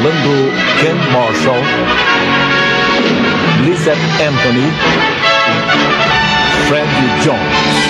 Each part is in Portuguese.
Orlando Ken Marshall, Lizette Anthony, Freddie Jones.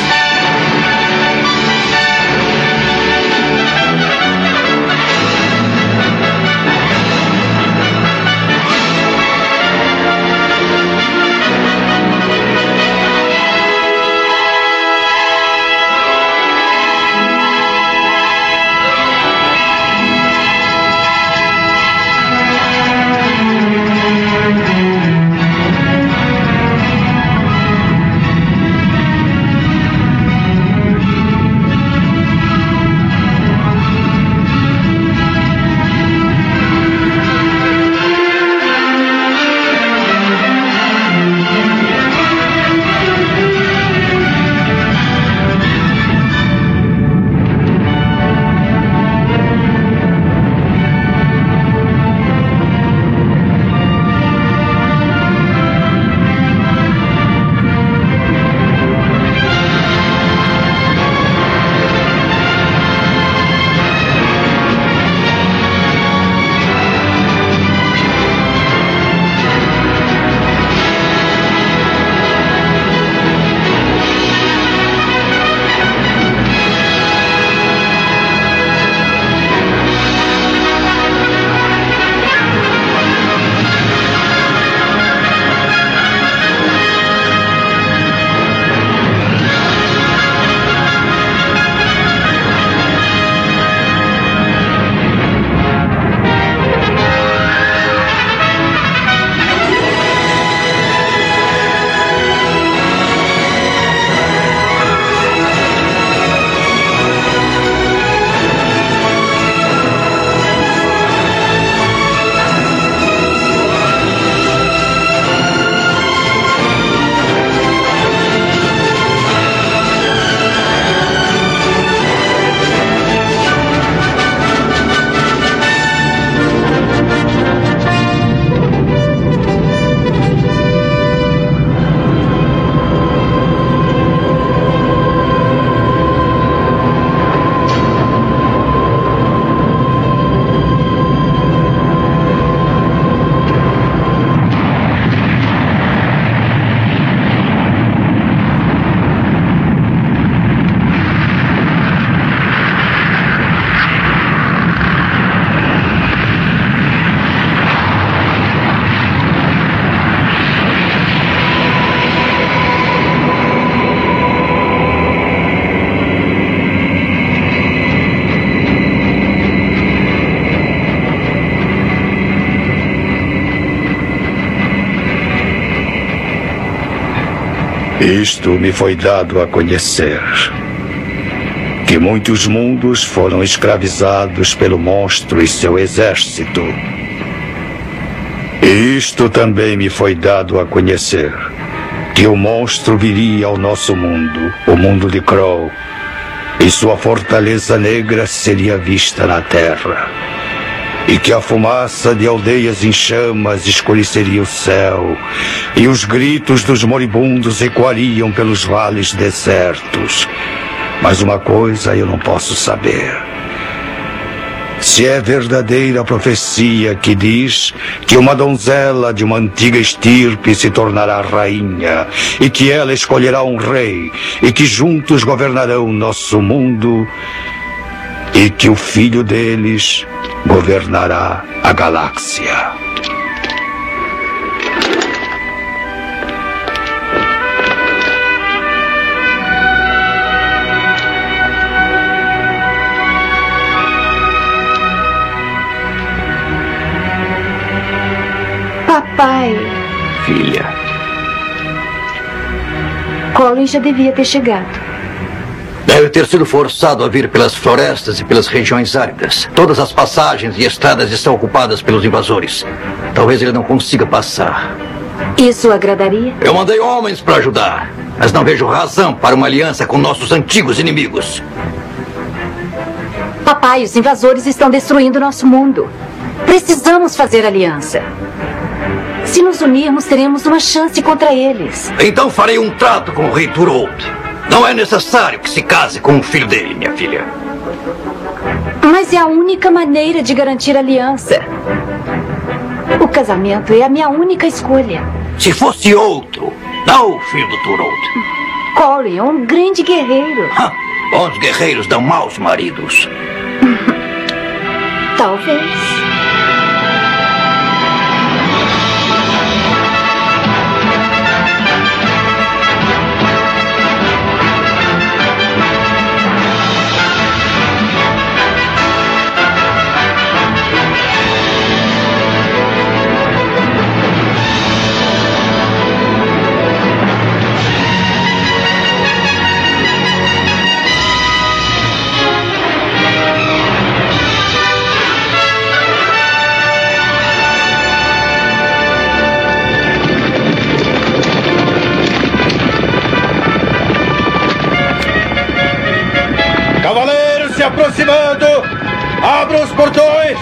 Isto me foi dado a conhecer, que muitos mundos foram escravizados pelo monstro e seu exército. E isto também me foi dado a conhecer, que o monstro viria ao nosso mundo, o mundo de Crow, e sua fortaleza negra seria vista na terra, e que a fumaça de aldeias em chamas escureceria o céu, e os gritos dos moribundos ecoariam pelos vales desertos. Mas uma coisa eu não posso saber: se é verdadeira a profecia que diz que uma donzela de uma antiga estirpe se tornará rainha, e que ela escolherá um rei, e que juntos governarão nosso mundo, e que o filho deles governará a galáxia. Papai. Filha. Colin já devia ter chegado. Deve ter sido forçado a vir pelas florestas e pelas regiões áridas. Todas as passagens e estradas estão ocupadas pelos invasores. Talvez ele não consiga passar. Isso agradaria? Eu mandei homens para ajudar, mas não vejo razão para uma aliança com nossos antigos inimigos. Papai, os invasores estão destruindo nosso mundo. Precisamos fazer aliança. Se nos unirmos, teremos uma chance contra eles. Então farei um trato com o rei Turold. Não é necessário que se case com o filho dele, minha filha. Mas é a única maneira de garantir a aliança. O casamento é a minha única escolha. Se fosse outro, não o filho do Thorold. Corey é um grande guerreiro. Bons guerreiros dão maus maridos. Talvez. Cavaleiros se aproximando! Abram os portões!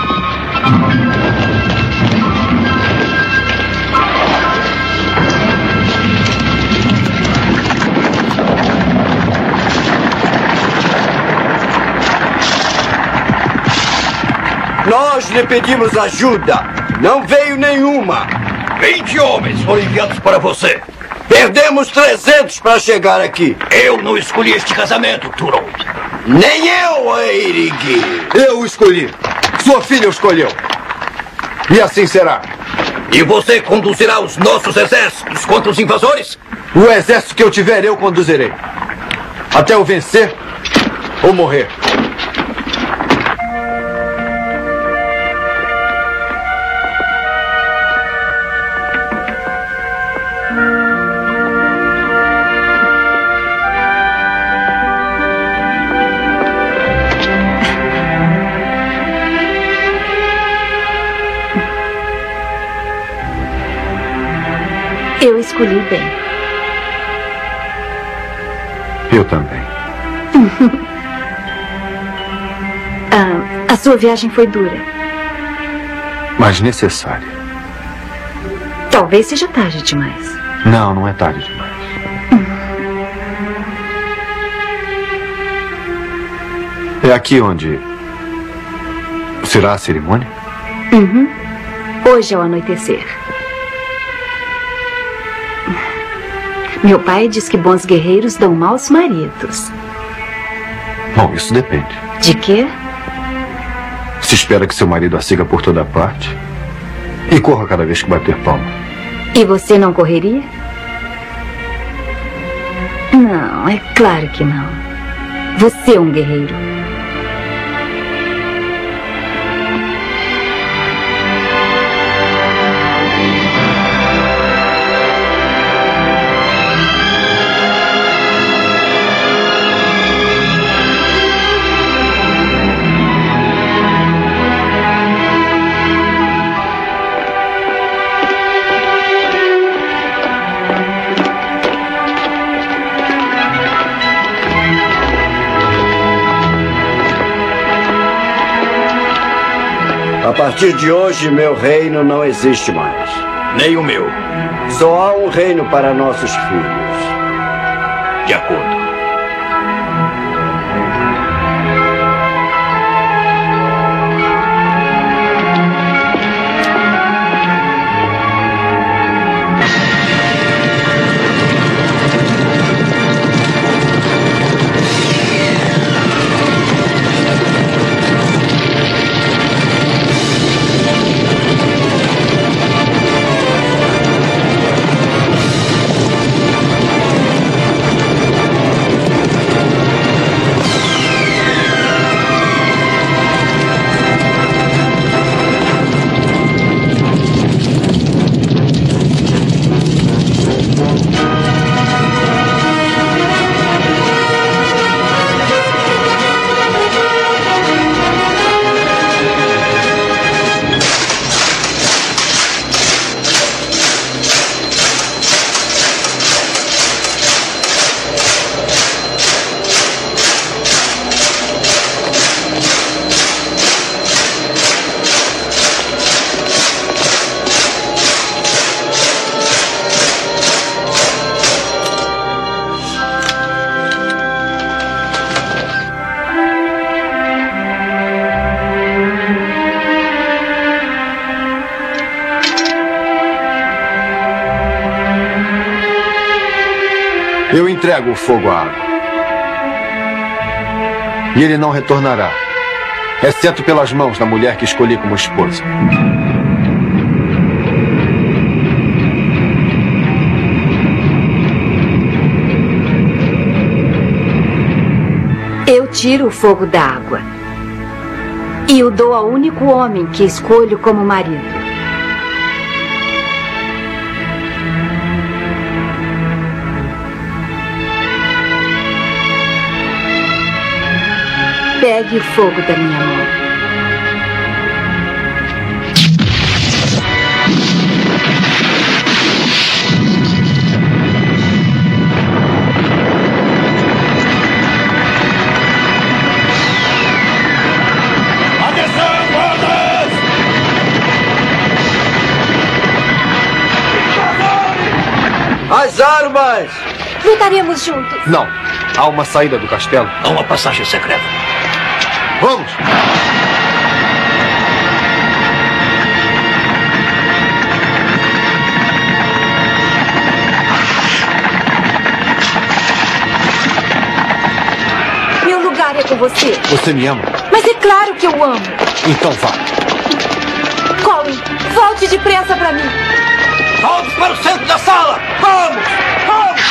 Nós lhe pedimos ajuda. Não veio nenhuma. 20 homens foram enviados para você. Perdemos 300 para chegar aqui. Eu não escolhi este casamento, Thorold. Nem eu, Eirig. Eu o escolhi. Sua filha o escolheu. E assim será. E você conduzirá os nossos exércitos contra os invasores? O exército que eu tiver, eu conduzirei. Até eu vencer ou morrer. Eu escolhi bem. Eu também. A sua viagem foi dura. Mas necessária. Talvez seja tarde demais. Não, não é tarde demais. É aqui onde será a cerimônia? Uhum. Hoje ao anoitecer. Meu pai diz que bons guerreiros dão maus maridos. Bom, isso depende. De quê? Se espera que seu marido a siga por toda parte e corra cada vez que bater palma. E você não correria? Não, é claro que não. Você é um guerreiro. A partir de hoje, meu reino não existe mais. Nem o meu. Só há um reino para nossos filhos. De acordo. Eu entrego o fogo à água. E ele não retornará, exceto pelas mãos da mulher que escolhi como esposa. Eu tiro o fogo da água e o dou ao único homem que escolho como marido. Pegue o fogo da minha mão. As armas! Lutaremos juntos. Não. Há uma saída do castelo. Há uma passagem secreta. Vamos! Meu lugar é com você. Você me ama? Mas é claro que eu amo. Então vá. Colin, volte depressa pra mim. Vamos para o centro da sala! Vamos! Vamos!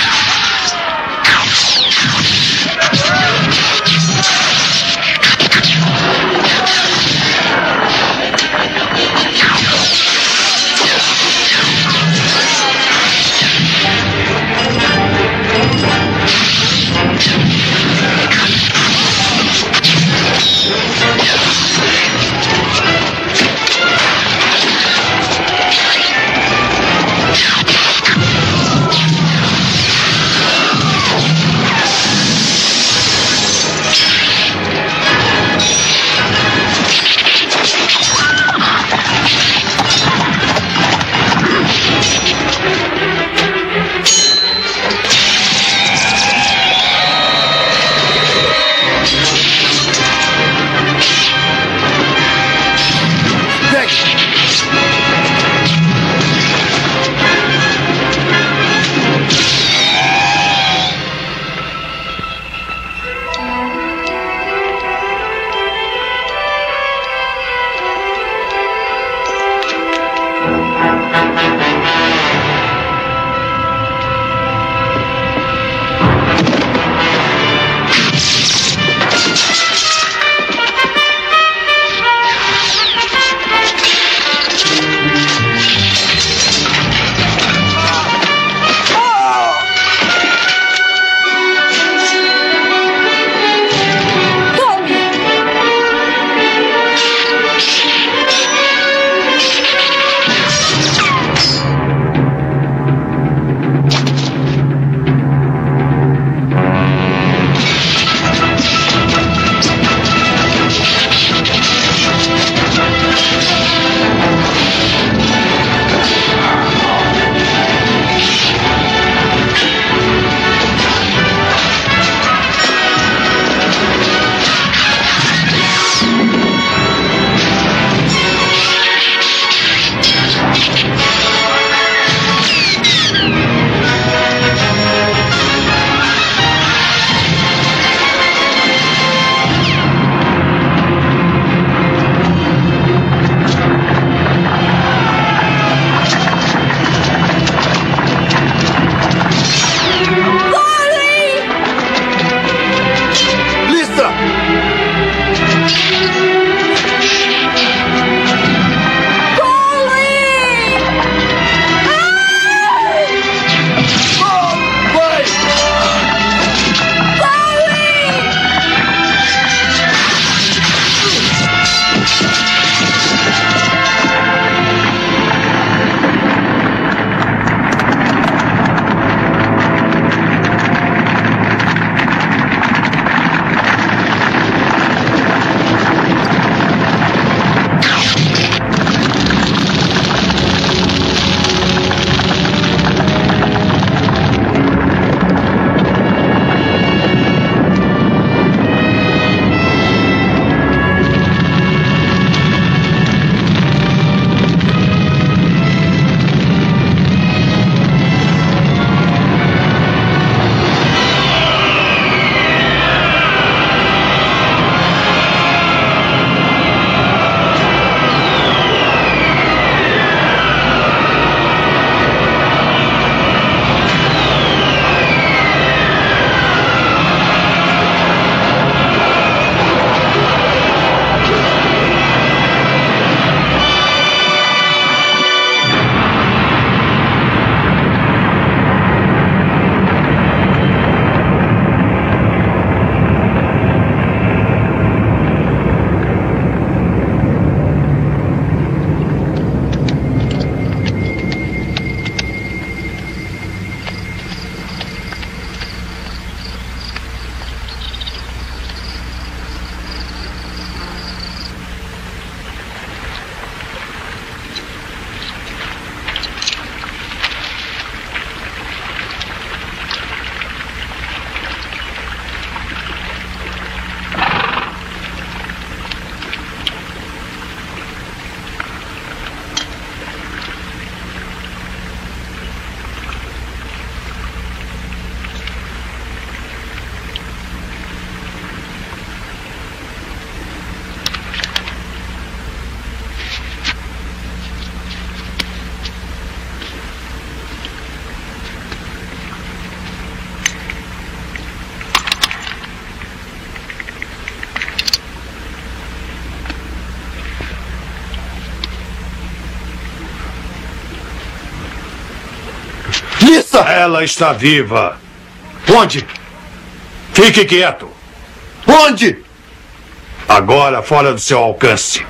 Melissa! Ela está viva. Onde? Fique quieto. Onde? Agora fora do seu alcance.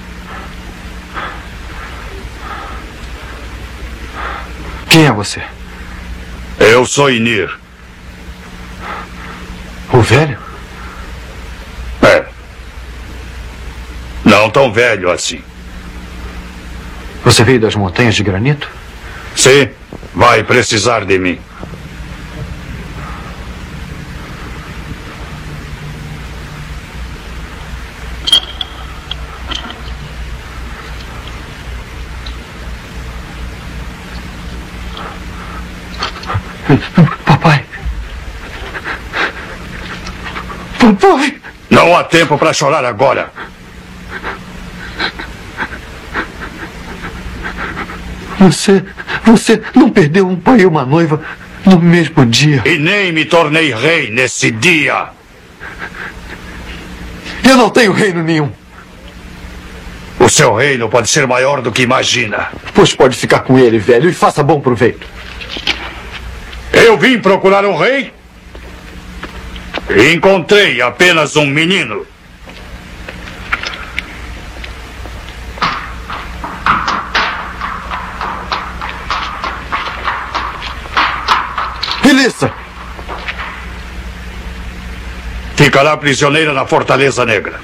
Quem é você? Eu sou Ynir. O velho? É. Não tão velho assim. Você veio das montanhas de granito? Sim, vai precisar de mim. Papai. Papai. Não há tempo para chorar agora. Você não perdeu um pai e uma noiva no mesmo dia. E nem me tornei rei nesse dia. Eu não tenho reino nenhum. O seu reino pode ser maior do que imagina. Pois pode ficar com ele, velho, e faça bom proveito. Eu vim procurar um rei e encontrei apenas um menino. Melissa! Ficará prisioneira na Fortaleza Negra.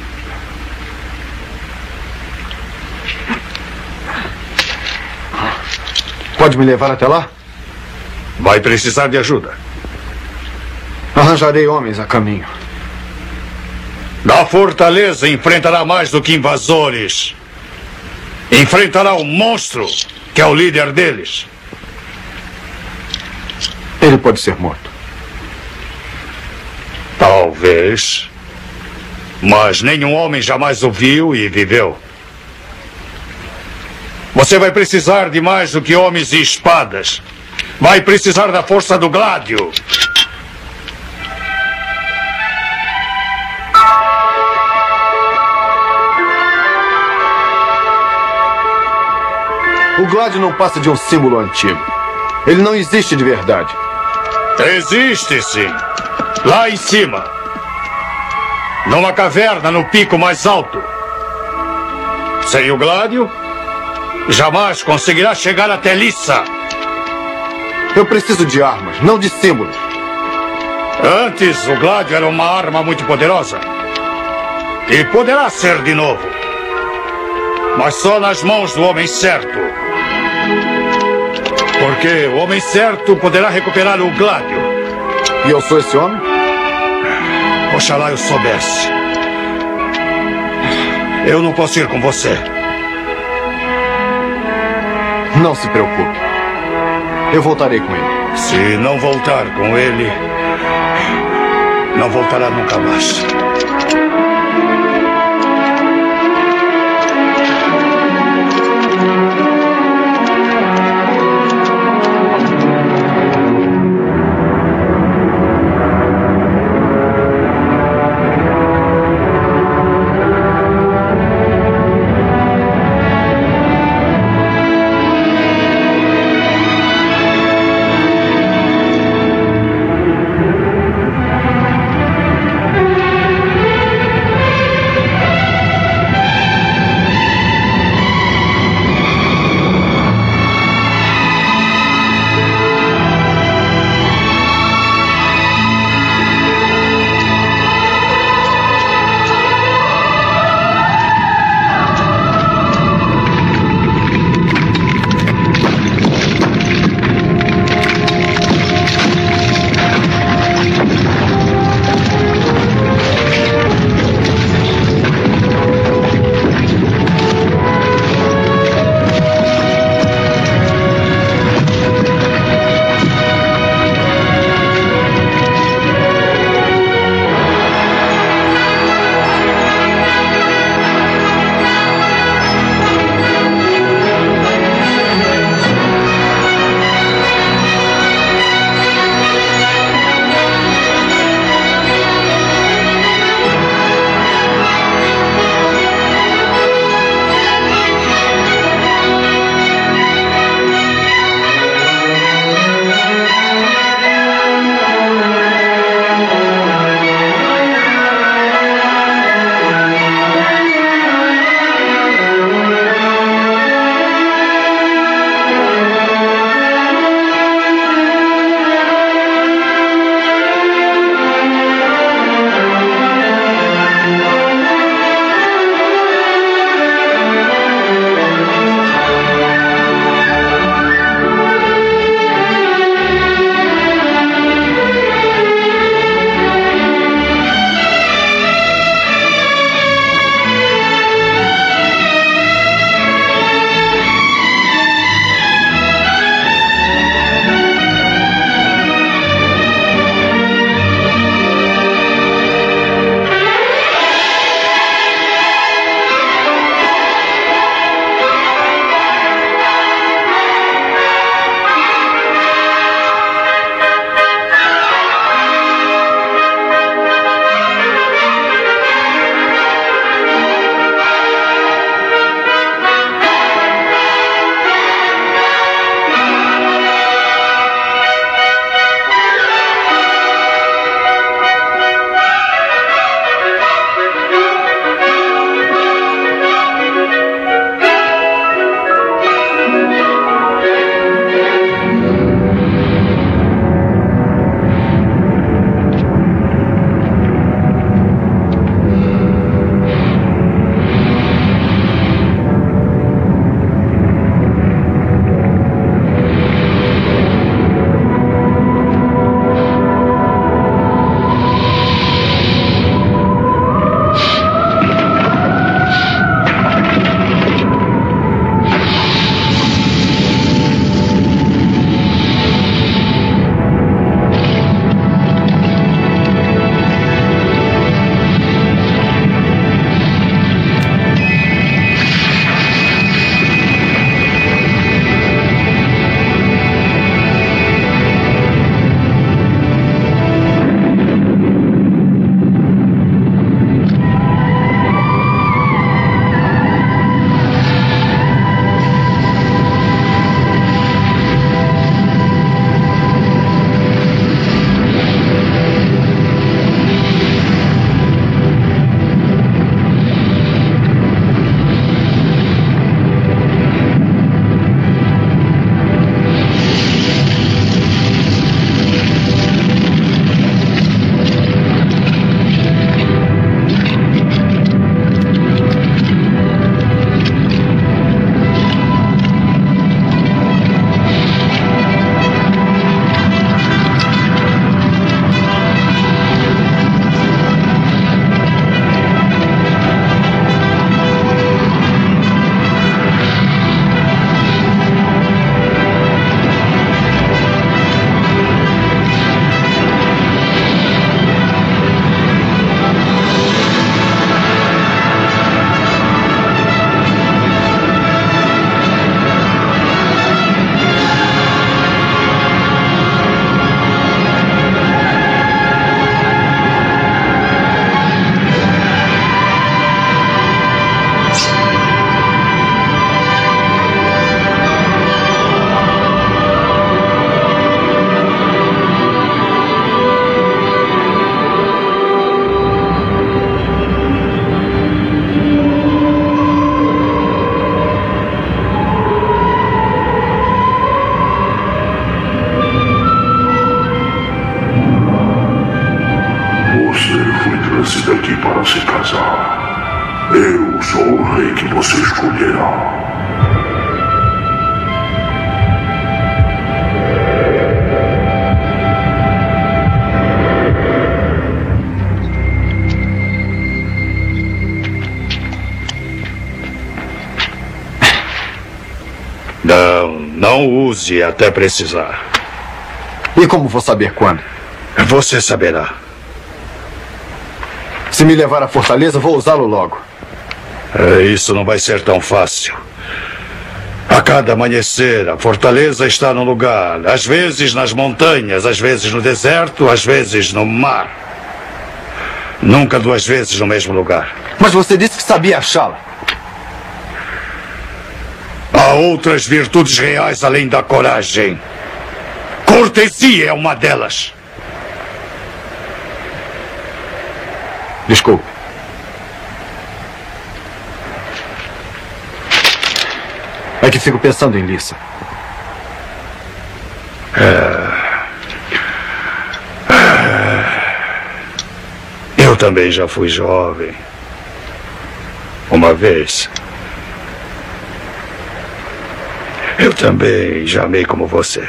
Pode me levar até lá? Vai precisar de ajuda. Arranjarei homens a caminho. Na Fortaleza enfrentará mais do que invasores. Enfrentará um monstro que é o líder deles. Ele pode ser morto. Talvez. Mas nenhum homem jamais o viu e viveu. Você vai precisar de mais do que homens e espadas. Vai precisar da força do Gládio. O Gládio não passa de um símbolo antigo. Ele não existe de verdade. Existe, sim. Lá em cima. Numa caverna no pico mais alto. Sem o Gládio, jamais conseguirá chegar até Lissa. Eu preciso de armas, não de símbolos. Antes, o Gládio era uma arma muito poderosa. E poderá ser de novo. Mas só nas mãos do homem certo. Porque o homem certo poderá recuperar o Gládio. E eu sou esse homem? Oxalá eu soubesse. Eu não posso ir com você. Não se preocupe. Eu voltarei com ele. Se não voltar com ele, não voltará nunca mais. você foi trazido aqui para se casar. Eu sou o rei que você escolherá. Não use até precisar. E como vou saber quando? Você saberá. Se me levar à fortaleza, vou usá-lo logo. Isso não vai ser tão fácil. A cada amanhecer, a fortaleza está no lugar. Às vezes nas montanhas, às vezes no deserto, às vezes no mar. Nunca 2 vezes no mesmo lugar. Mas você disse que sabia achá-la. Há outras virtudes reais além da coragem. Cortesia é uma delas. Desculpe. É que fico pensando em Lissa. Eu também já fui jovem. Uma vez. Eu também já amei como você.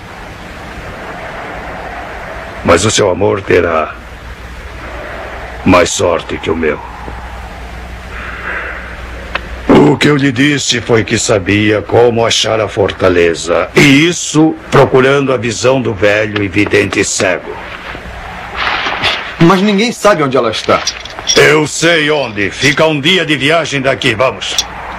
Mas o seu amor terá mais sorte que o meu. O que eu lhe disse foi que sabia como achar a fortaleza. E isso procurando a visão do velho e vidente cego. Mas ninguém sabe onde ela está. Eu sei onde. Fica 1 dia de viagem daqui. Vamos.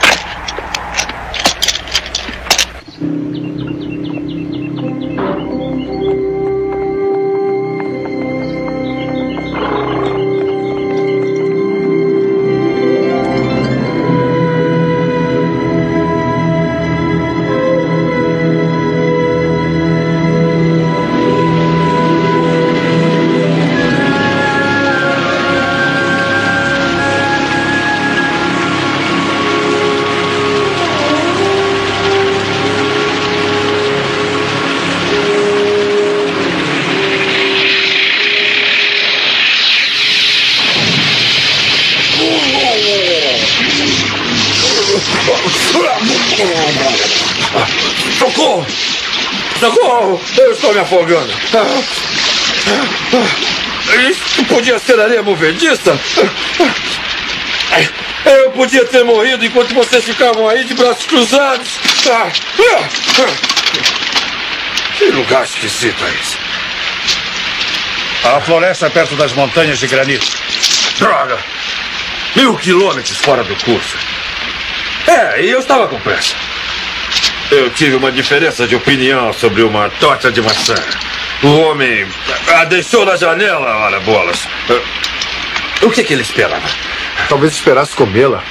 Socorro! Socorro! Eu estou me afogando. Isso podia ser areia movediça? Eu podia ter morrido enquanto vocês ficavam aí de braços cruzados. Que lugar esquisito é esse? A floresta perto das montanhas de granito. Droga! 1000 quilômetros fora do curso. E eu estava com pressa. Eu tive uma diferença de opinião sobre uma torta de maçã. O homem a deixou na janela, ora bolas. O que ele esperava? Talvez esperasse comê-la.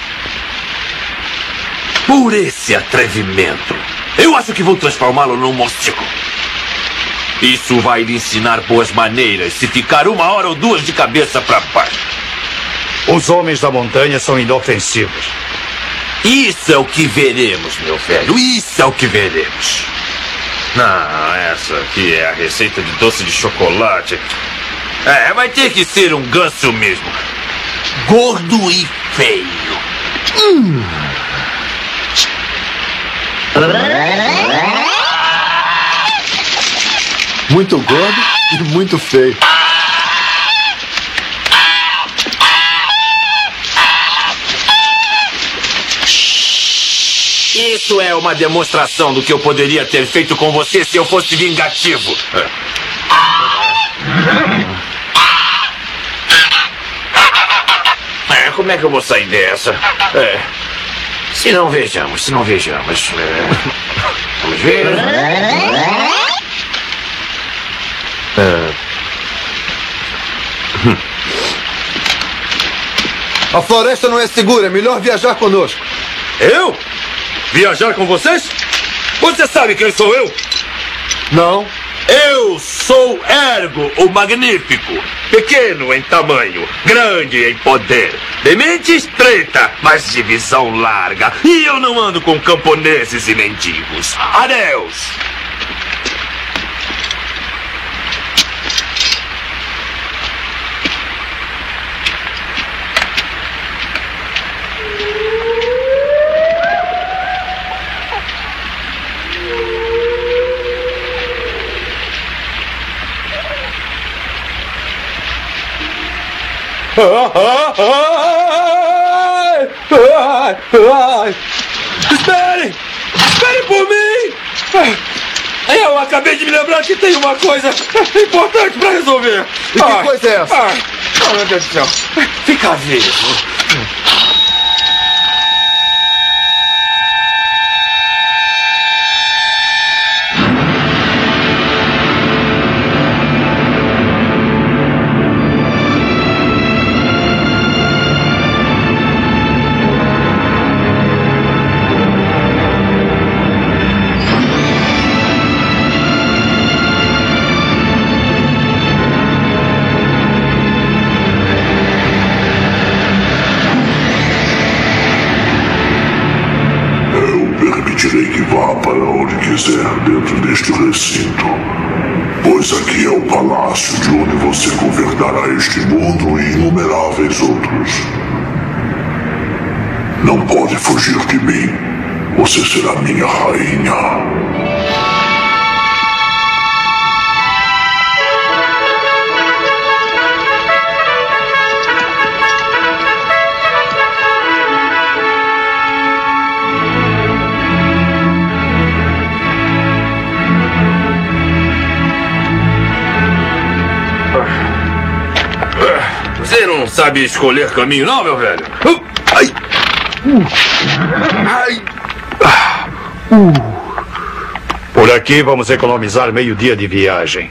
Por esse atrevimento, eu acho que vou transformá-lo num morcego. Isso vai lhe ensinar boas maneiras se ficar 1 hora ou 2 de cabeça para baixo. Os homens da montanha são inofensivos. Isso é o que veremos, meu velho. Isso é o que veremos. Não, essa aqui é a receita de doce de chocolate. Vai ter que ser um ganso mesmo. Gordo e feio. Muito gordo e muito feio. Isso é uma demonstração do que eu poderia ter feito com você se eu fosse vingativo. Como é que eu vou sair dessa? Se não vejamos. Vamos ver. A floresta não é segura, é melhor viajar conosco. Eu? Viajar com vocês? Você sabe quem sou eu? Não. Eu sou Ergo, o Magnífico. Pequeno em tamanho, grande em poder. De mente estreita, mas de visão larga. E eu não ando com camponeses e mendigos. Adeus! Espere! Espere por mim! Eu acabei de me lembrar que tem uma coisa importante para resolver. E que coisa é essa? Meu Deus do céu. Fica vivo. Permitirei que vá para onde quiser dentro deste recinto, pois aqui é o palácio de onde você governará este mundo e inumeráveis outros. Não pode fugir de mim. Você será minha rainha. Você não sabe escolher caminho, não, meu velho? Ai! Ai! Por aqui vamos economizar meio-dia de viagem.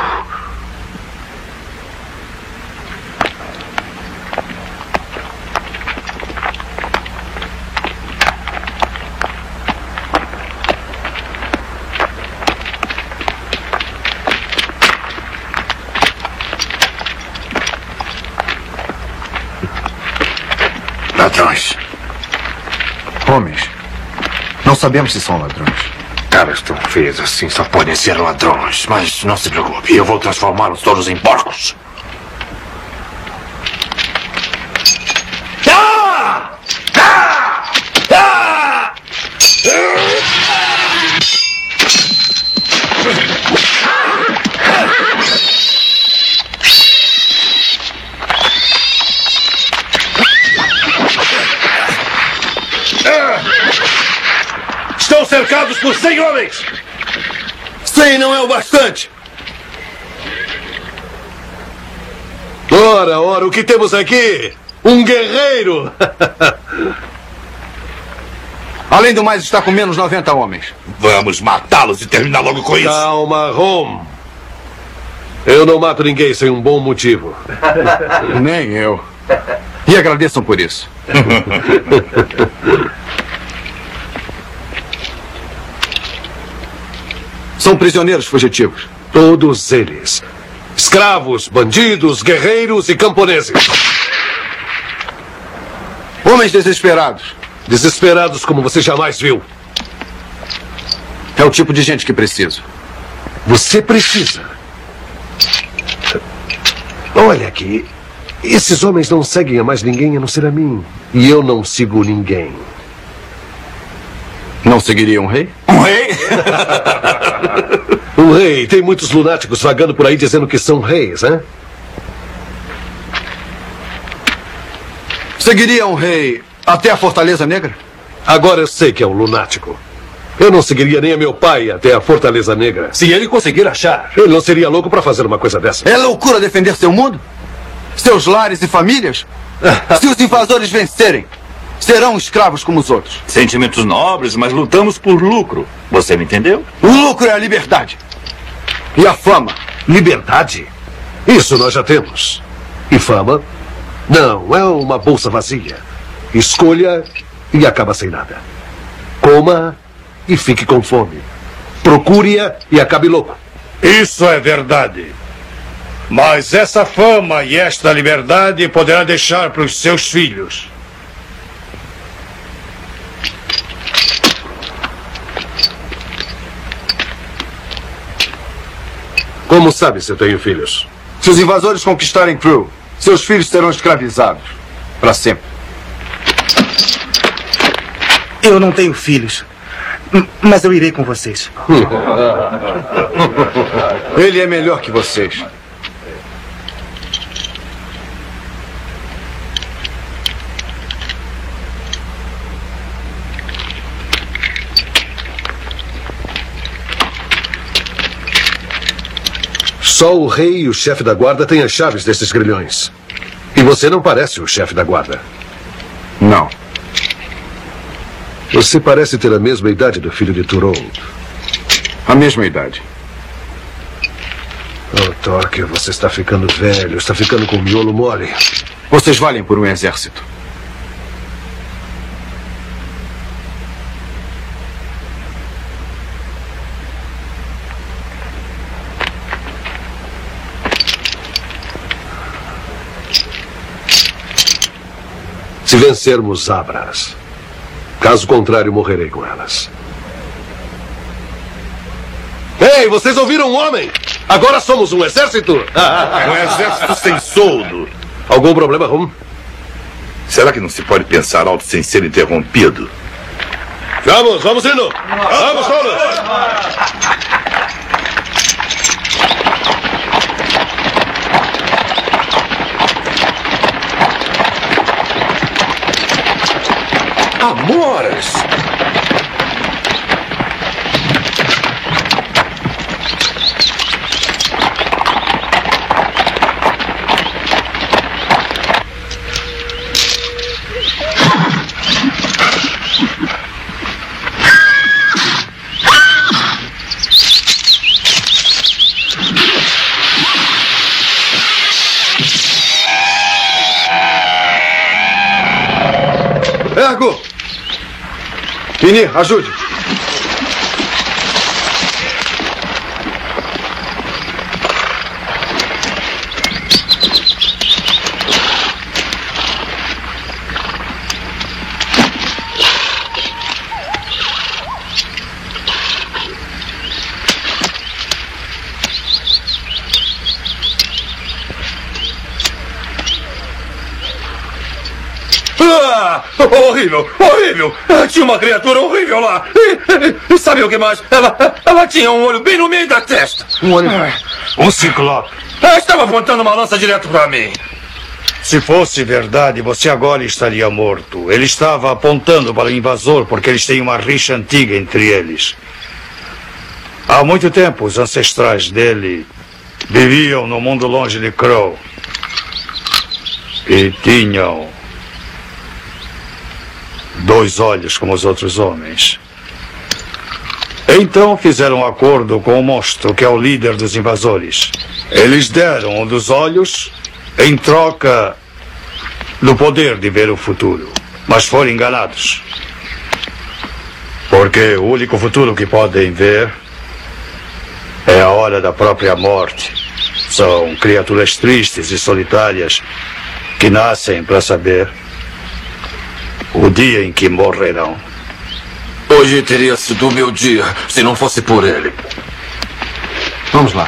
Ladrões. Homens. Não sabemos se são ladrões. Caras tão feias assim só podem ser ladrões. Mas não se preocupe, eu vou transformá-los todos em porcos. Estão cercados por 100 homens! 100 não é o bastante! Ora, o que temos aqui? Um guerreiro! Além do mais, está com menos 90 homens. Vamos matá-los e terminar logo com isso! Calma, Rom. Eu não mato ninguém sem um bom motivo. Nem eu. E agradeçam por isso. São prisioneiros fugitivos. Todos eles. Escravos, bandidos, guerreiros e camponeses. Homens desesperados. Desesperados como você jamais viu. É o tipo de gente que preciso. Você precisa. Olha aqui. Esses homens não seguem a mais ninguém a não ser a mim. E eu não sigo ninguém. Não seguiria um rei? Um rei? Um rei. Tem muitos lunáticos vagando por aí dizendo que são reis, hein? Seguiria um rei até a Fortaleza Negra? Agora eu sei que é um lunático. Eu não seguiria nem a meu pai até a Fortaleza Negra. Se ele conseguir achar. Ele não seria louco para fazer uma coisa dessa. É loucura defender seu mundo? Seus lares e famílias? Se os invasores vencerem, serão escravos como os outros. Sentimentos nobres, mas lutamos por lucro. Você me entendeu? O lucro é a liberdade. E a fama. Liberdade? Isso nós já temos. E fama? Não, é uma bolsa vazia. Escolha e acaba sem nada. Coma e fique com fome. Procure-a e acabe louco. Isso é verdade. Mas essa fama e esta liberdade poderá deixar para os seus filhos. Como sabe se eu tenho filhos? Se os invasores conquistarem Crew, seus filhos serão escravizados. Para sempre. Eu não tenho filhos. Mas eu irei com vocês. Ele é melhor que vocês. Só o rei e o chefe da guarda têm as chaves desses grilhões. E você não parece o chefe da guarda. Não. Você parece ter a mesma idade do filho de Turold. A mesma idade. Oh, Tóquio, você está ficando velho, está ficando com o miolo mole. Vocês valem por um exército. Se vencermos Abras, caso contrário, morrerei com elas. Ei, vocês ouviram um homem? Agora somos um exército! Um exército sem soldo. Algum problema, Rum? Será que não se pode pensar alto sem ser interrompido? Vamos indo! Vamos todos! Amoras! Ergo! Vini, ajude! Horrível, horrível! Tinha uma criatura horrível lá! E sabe o que mais? Ela tinha um olho bem no meio da testa! Um olho. Um ciclope. Estava apontando uma lança direto para mim! Se fosse verdade, você agora estaria morto. Ele estava apontando para o invasor porque eles têm uma rixa antiga entre eles. Há muito tempo, os ancestrais dele viviam no mundo longe de Crow. E tinham 2 olhos como os outros homens. Então fizeram um acordo com o monstro, que é o líder dos invasores. Eles deram um dos olhos em troca do poder de ver o futuro. Mas foram enganados. Porque o único futuro que podem ver é a hora da própria morte. São criaturas tristes e solitárias que nascem para saber o dia em que morrerão. Hoje teria sido o meu dia, se não fosse por ele. Vamos lá.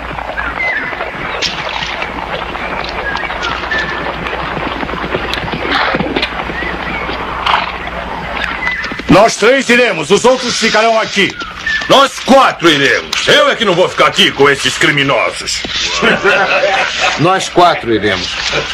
Nós 3 iremos, os outros ficarão aqui. Nós 4 iremos. Eu é que não vou ficar aqui com esses criminosos. Nós 4 iremos.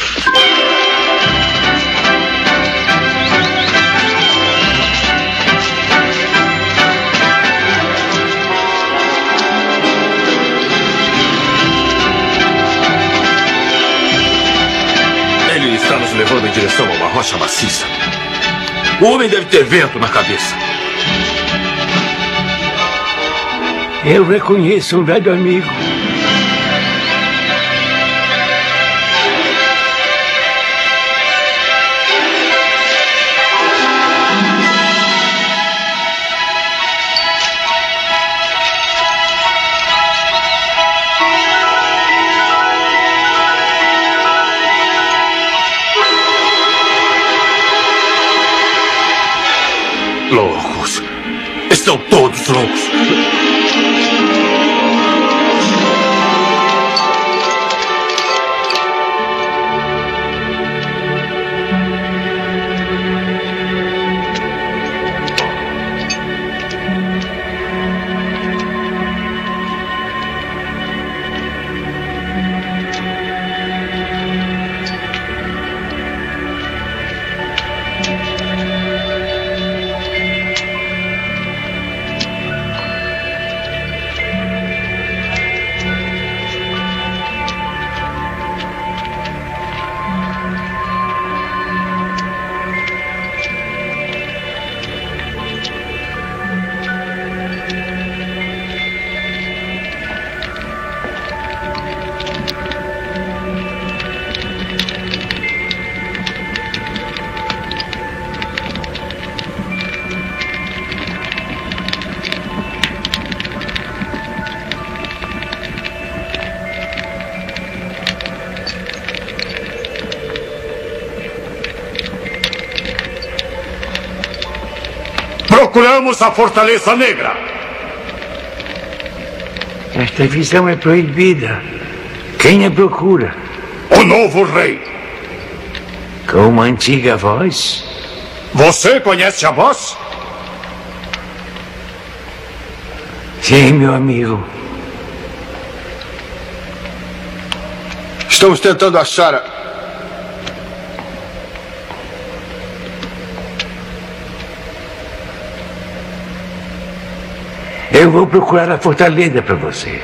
Ele está nos levando em direção a uma rocha maciça. O homem deve ter vento na cabeça. Eu reconheço um velho amigo. Loucos. Estão todos loucos. Procuramos a Fortaleza Negra. Esta visão é proibida. Quem a procura? O novo rei. Com uma antiga voz? Você conhece a voz? Sim, meu amigo. Estamos tentando achar a... Eu vou procurar a fortaleza para você.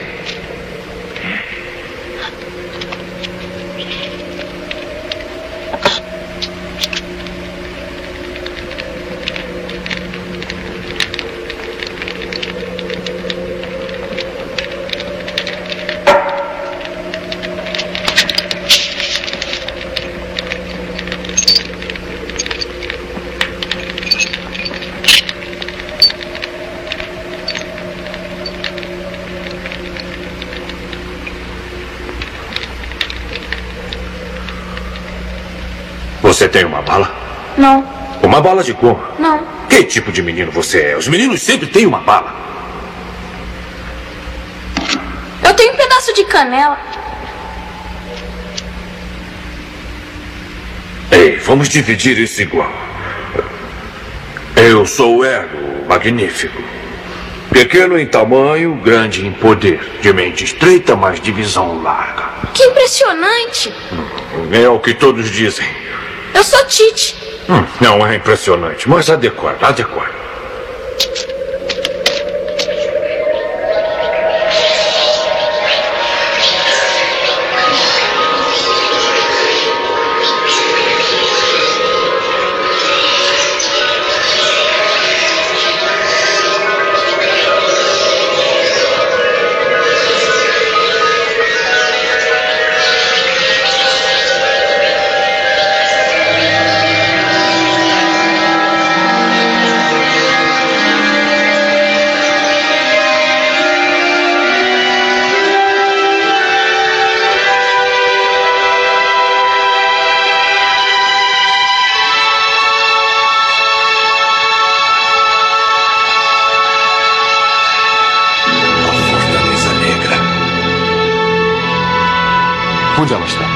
Você tem uma bala? Não. Uma bala de como? Não. Que tipo de menino você é? Os meninos sempre têm uma bala. Eu tenho um pedaço de canela. Ei, vamos dividir isso igual. Eu sou o Ergo, magnífico. Pequeno em tamanho, grande em poder. De mente estreita, mas de visão larga. Que impressionante. É o que todos dizem. Eu sou Tite. Não é impressionante, mas adequado, adequado. Onde ela está?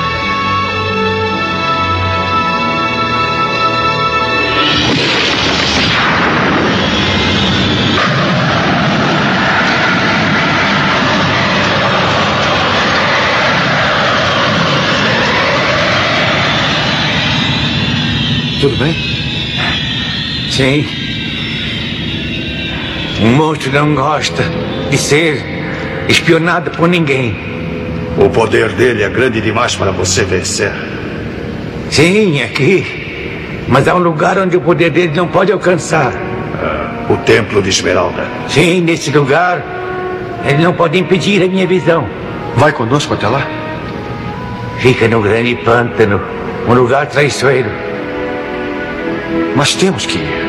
Tudo bem? Sim. Um monstro não gosta de ser espionado por ninguém. O poder dele é grande demais para você vencer. Sim, aqui. Mas há um lugar onde o poder dele não pode alcançar. O Templo de Esmeralda. Sim, nesse lugar, ele não pode impedir a minha visão. Vai conosco até lá? Fica no grande pântano, um lugar traiçoeiro. Mas temos que ir.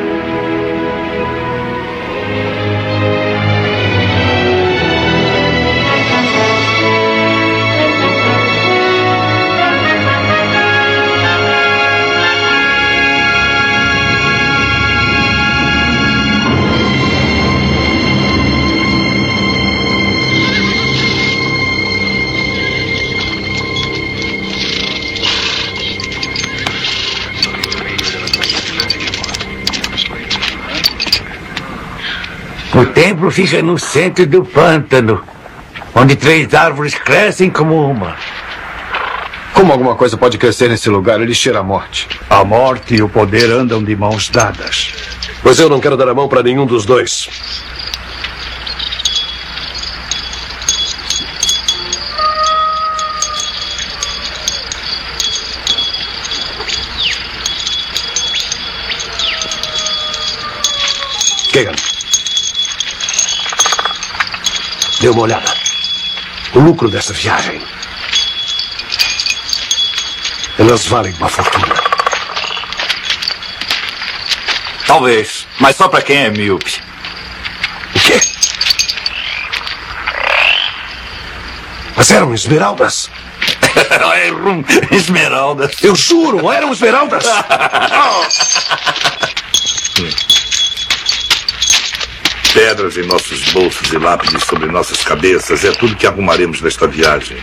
O templo fica no centro do pântano, onde 3 árvores crescem como uma. Como alguma coisa pode crescer nesse lugar? Ele cheira a morte. A morte e o poder andam de mãos dadas. Pois eu não quero dar a mão para nenhum dos dois. Kegan. Dê uma olhada. O lucro dessa viagem. Elas valem uma fortuna. Talvez, mas só para quem é míope. O quê? Mas eram esmeraldas. Eram esmeraldas. Eu juro, eram esmeraldas. Pedras em nossos bolsos e lápides sobre nossas cabeças é tudo que arrumaremos nesta viagem.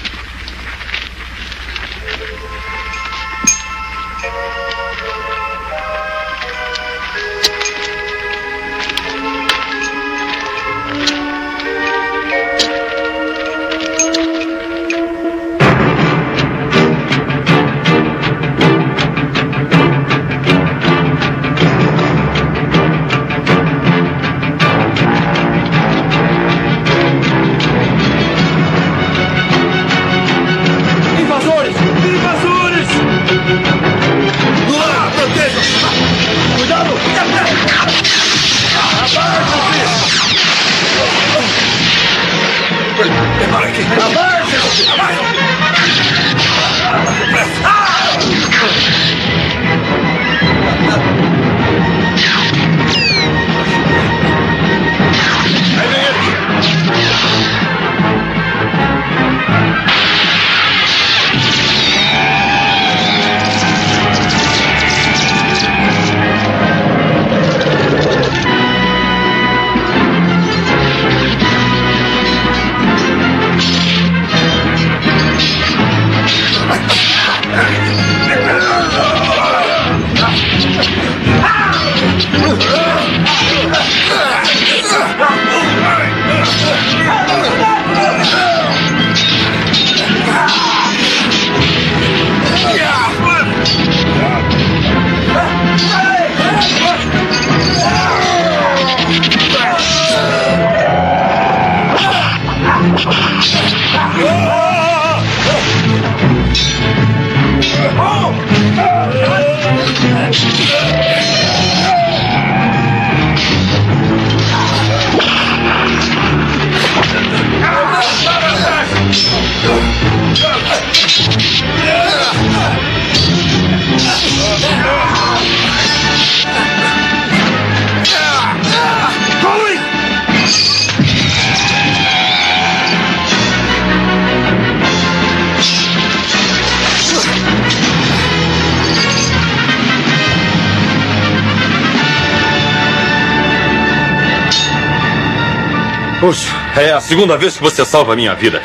Puxa, é a segunda vez que você salva a minha vida.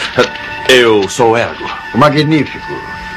Eu sou Ergo. Magnífico.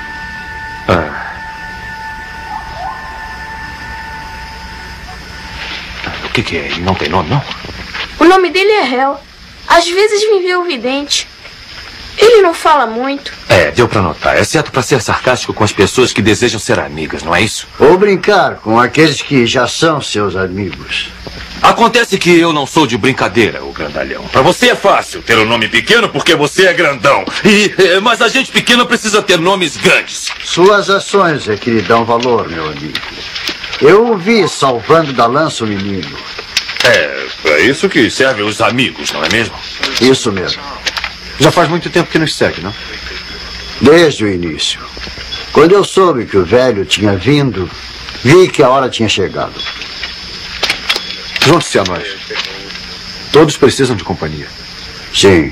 O que é? Ele não tem nome, não? O nome dele é Hel. Às vezes me vê o vidente. Ele não fala muito. Deu pra notar. Exceto pra ser sarcástico com as pessoas que desejam ser amigas, não é isso? Ou brincar com aqueles que já são seus amigos. Acontece que eu não sou de brincadeira, o grandalhão. Pra você é fácil ter um nome pequeno porque você é grandão. Mas a gente pequena precisa ter nomes grandes. Suas ações é que lhe dão valor, meu amigo. Eu o vi salvando da lança o menino. É isso que servem os amigos, não é mesmo? Isso mesmo. Já faz muito tempo que nos segue, não? Desde o início. Quando eu soube que o velho tinha vindo, vi que a hora tinha chegado. Junte-se a nós. Todos precisam de companhia. Sim.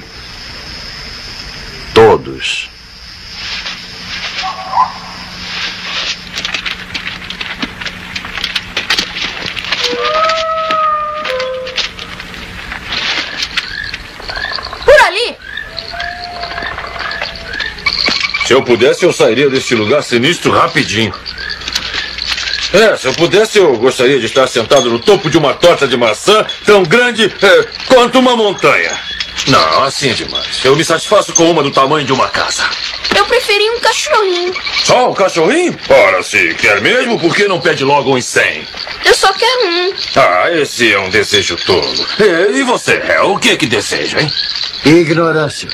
Todos. Por ali! Se eu pudesse, eu sairia deste lugar sinistro rapidinho. Se eu pudesse, eu gostaria de estar sentado no topo de uma torta de maçã tão grande quanto uma montanha. Não, assim é demais. Eu me satisfaço com uma do tamanho de uma casa. Eu preferi um cachorrinho. Só um cachorrinho? Ora, se quer mesmo, por que não pede logo uns 100? Eu só quero um. Esse é um desejo tolo. E você, o que é que deseja, hein? Ignorância.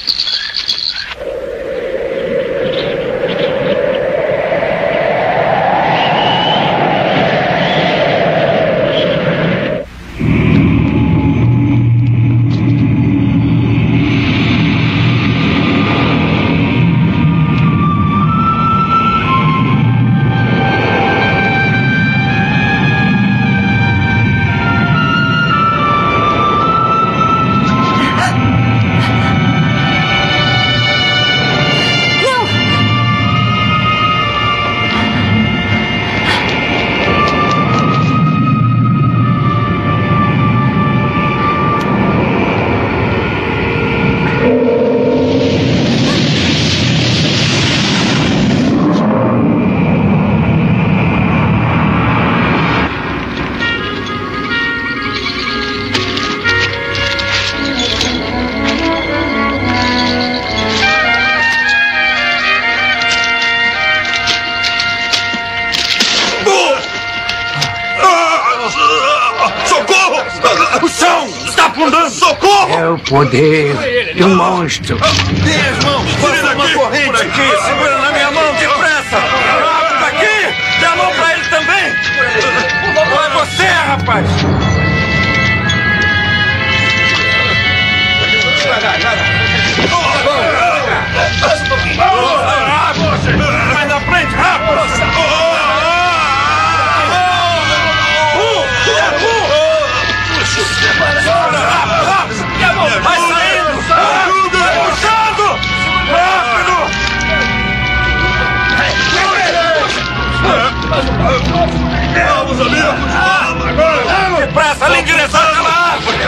é o poder do monstro. Dê as mãos, faça uma corrente. Por aqui, segura na minha mão, depressa. Rápido aqui, dê a mão pra ele também. É você, rapaz. Vai na frente, rápido. Vai saindo! Vai puxando! Rápido! Vamos, amigos! Vamos! Depressa, ali em direção àquela árvore!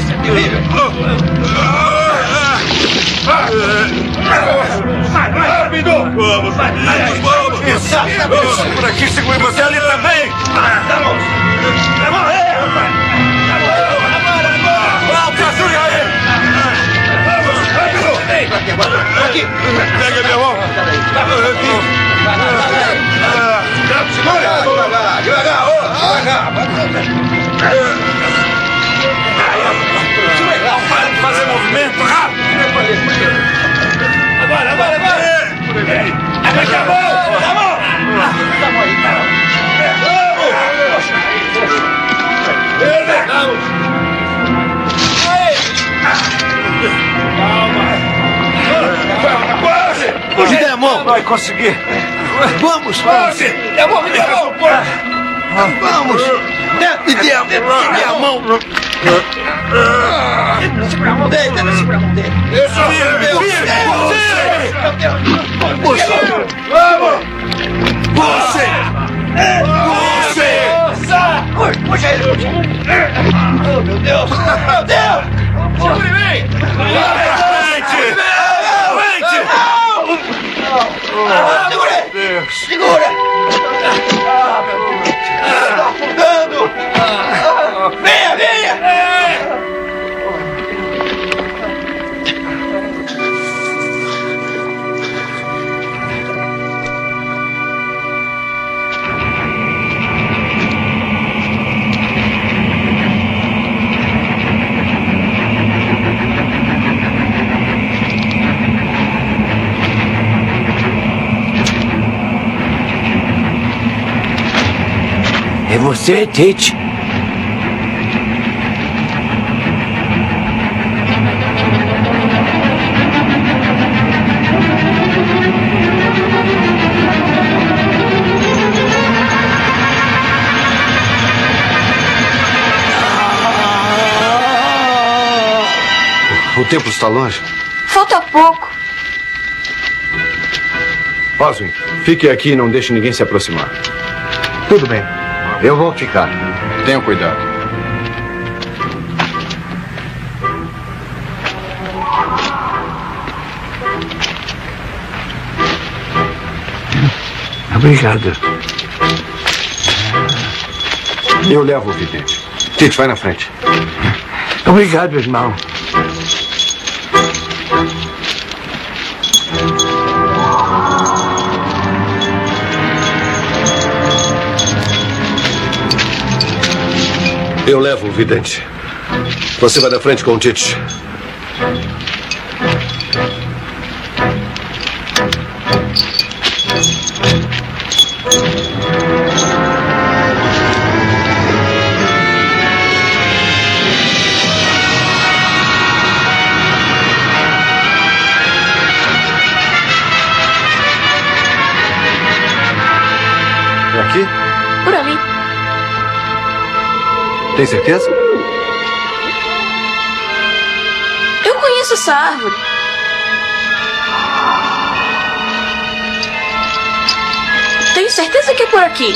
Rápido! Vamos! Vamos! Exatamente! Por aqui, segure você ali também! Vamos! Aqui! Pega minha mão! Segura! Devagar! Não para de fazer movimento! Rápido! Agora! Aperta a mão! Dá a mão! Vamos! Calma! Me dê a mão! Vai conseguir! Vamos! Vamos! Me dê a mão! Vamos! Me dê a mão! Segura a mão dele! Segura a mão dele! Isso! Puxa! Vamos! Você! Puxa ele! Oh, meu Deus! Meu Deus! Segure bem! Frente! Segura! Está afundando! Venha! É você, Tite? O templo está longe? Falta pouco. Oswin, fique aqui e não deixe ninguém se aproximar. Tudo bem. Eu vou ficar. Tenha cuidado. Obrigado. Eu levo o vidente. Tite, vai na frente. Obrigado, irmão. Eu levo o vidente. Você vai na frente com o Tite. É aqui? Por ali. Tem certeza? Eu conheço essa árvore. Tenho certeza que é por aqui.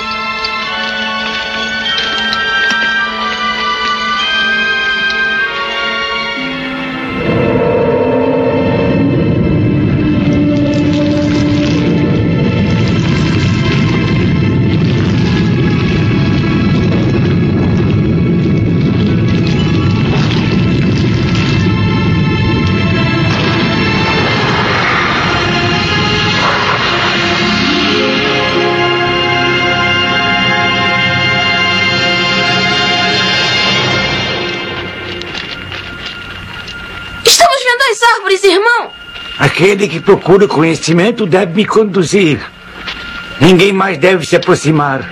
Aquele que procura o conhecimento deve me conduzir. Ninguém mais deve se aproximar.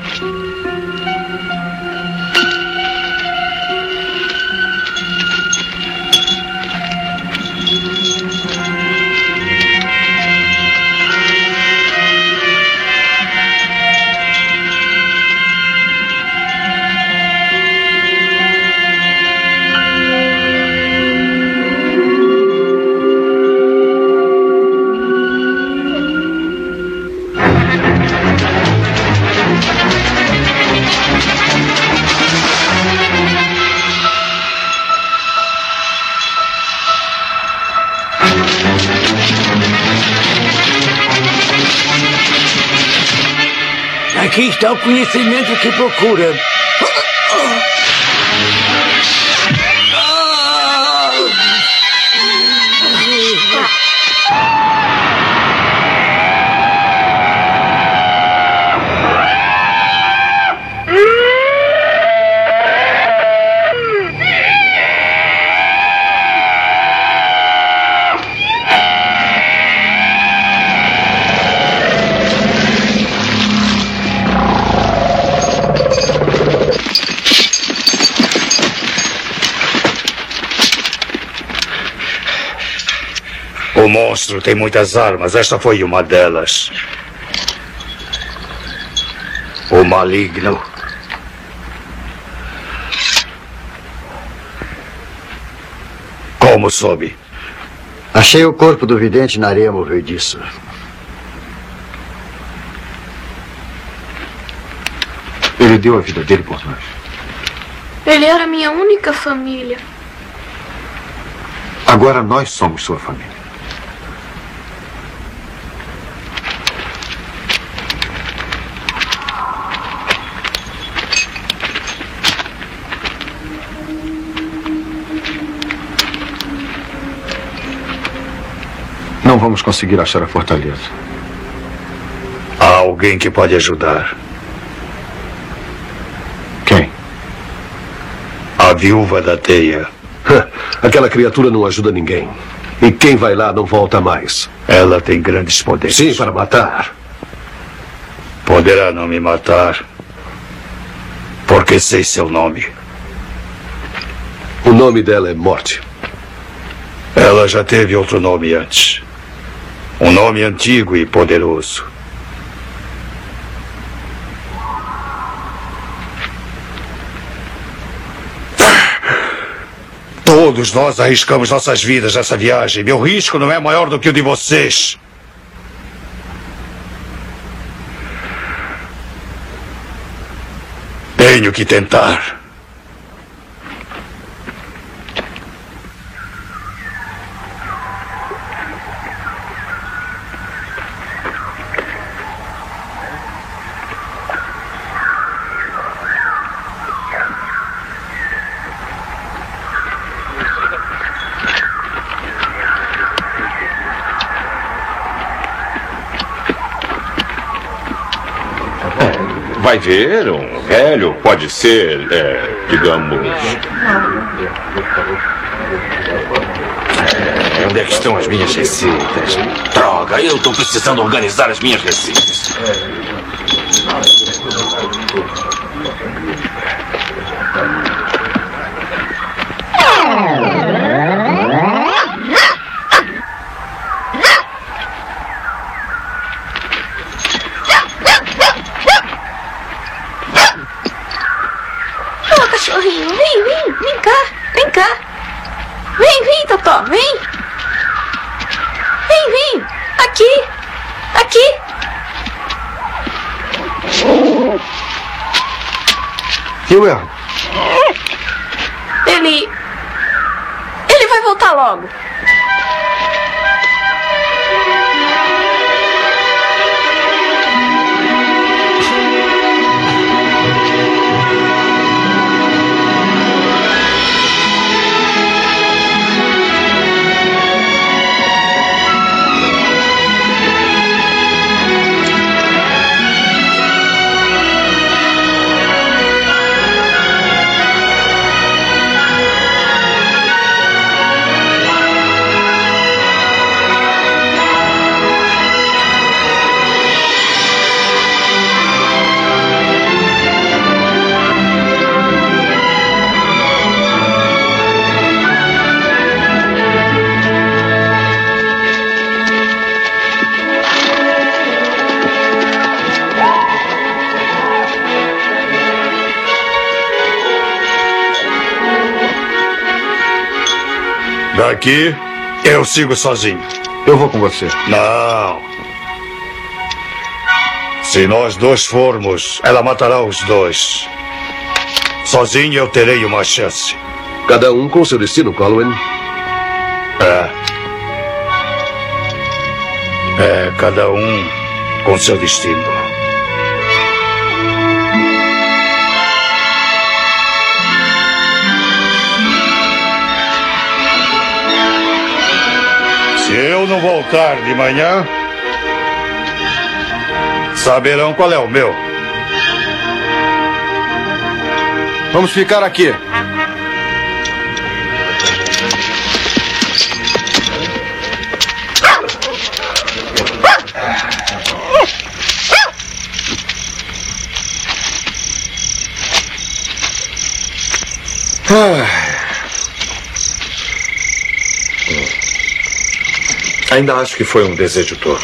Aqui está o conhecimento que procura. O monstro tem muitas armas. Esta foi uma delas. O maligno. Como soube? Achei o corpo do vidente na areia movediça. Ele deu a vida dele por nós. Ele era minha única família. Agora nós somos sua família. Não vamos conseguir achar a fortaleza. Há alguém que pode ajudar. Quem? A viúva da teia. Aquela criatura não ajuda ninguém. E quem vai lá não volta mais. Ela tem grandes poderes. Sim, para matar. Poderá não me matar, porque sei seu nome. O nome dela é Morte. Ela já teve outro nome antes. Um nome antigo e poderoso. Todos nós arriscamos nossas vidas nessa viagem. Meu risco não é maior do que o de vocês. Tenho que tentar. Vai ver, um velho pode ser, digamos... Onde é que estão as minhas receitas? Droga, eu estou precisando organizar as minhas receitas. Cachorrinho, vem cá. Vem, Totó, vem. Vem, aqui. E o erro? Ele vai voltar logo. Daqui, eu sigo sozinho. Eu vou com você. Não. Se nós dois formos, ela matará os dois. Sozinho eu terei uma chance. Cada um com seu destino, Colwyn. Cada um com seu destino. Se eu não voltar de manhã, saberão qual é o meu. Vamos ficar aqui. Ainda acho que foi um desejo tolo.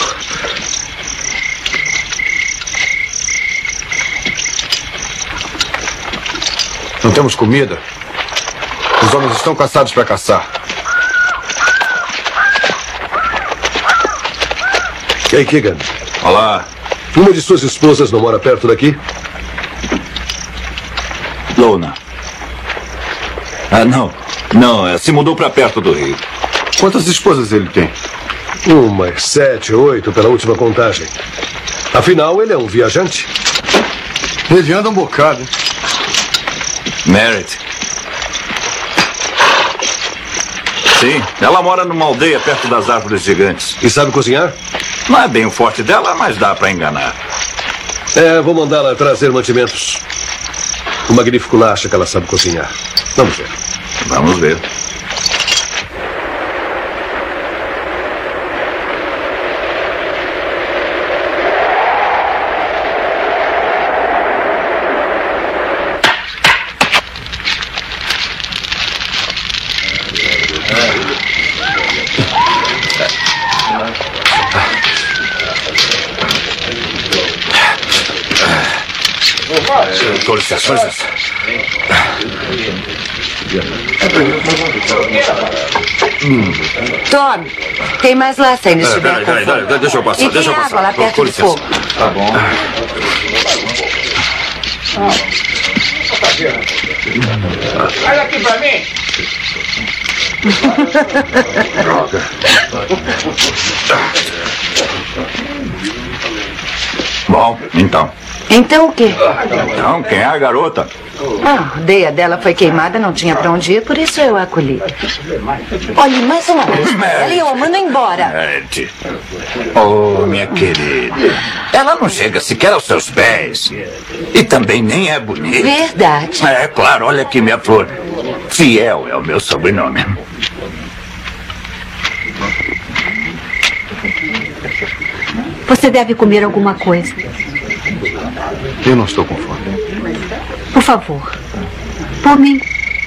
Não temos comida. Os homens estão cansados para caçar. Ei, Keegan. Olá. Uma de suas esposas não mora perto daqui? Lona. Não, se mudou para perto do rio. Quantas esposas ele tem? Umas 7, 8 pela última contagem. Afinal, ele é um viajante. Ele anda um bocado. Meredith. Sim, ela mora numa aldeia perto das árvores gigantes. E sabe cozinhar? Não é bem o forte dela, mas dá para enganar. Vou mandá-la trazer mantimentos. O Magnífico lá acha que ela sabe cozinhar. Vamos ver. Vamos ver. Com licença, com licença. Tom, tem mais lá se ainda estiver com fome. Peraí, deixa eu passar, E deixa eu tem passar. água lá perto do fogo. Tá bom. Olha aqui pra mim. Droga. Bom, então. Então o quê? Então, quem é a garota? A aldeia dela foi queimada, não tinha pra onde ir, por isso eu a acolhi. Olhe, mais uma vez pra ela e eu a mando embora. Meredith. Oh, minha querida. Ela não chega sequer aos seus pés. E também nem é bonita. Verdade. É claro, olha aqui minha flor. Fiel é o meu sobrenome. Você deve comer alguma coisa. Eu não estou com fome. Por favor. Por mim.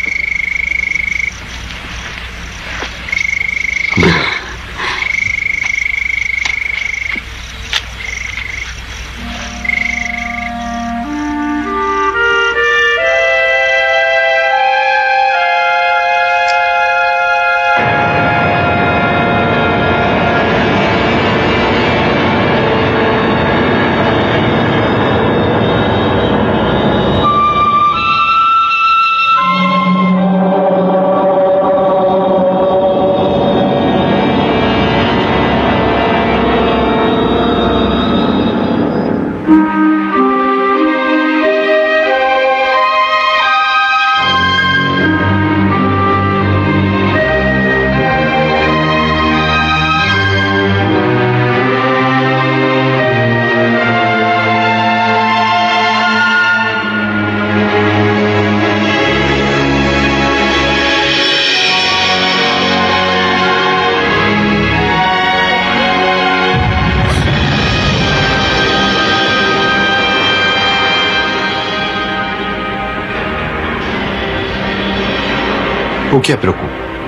O que a preocupa?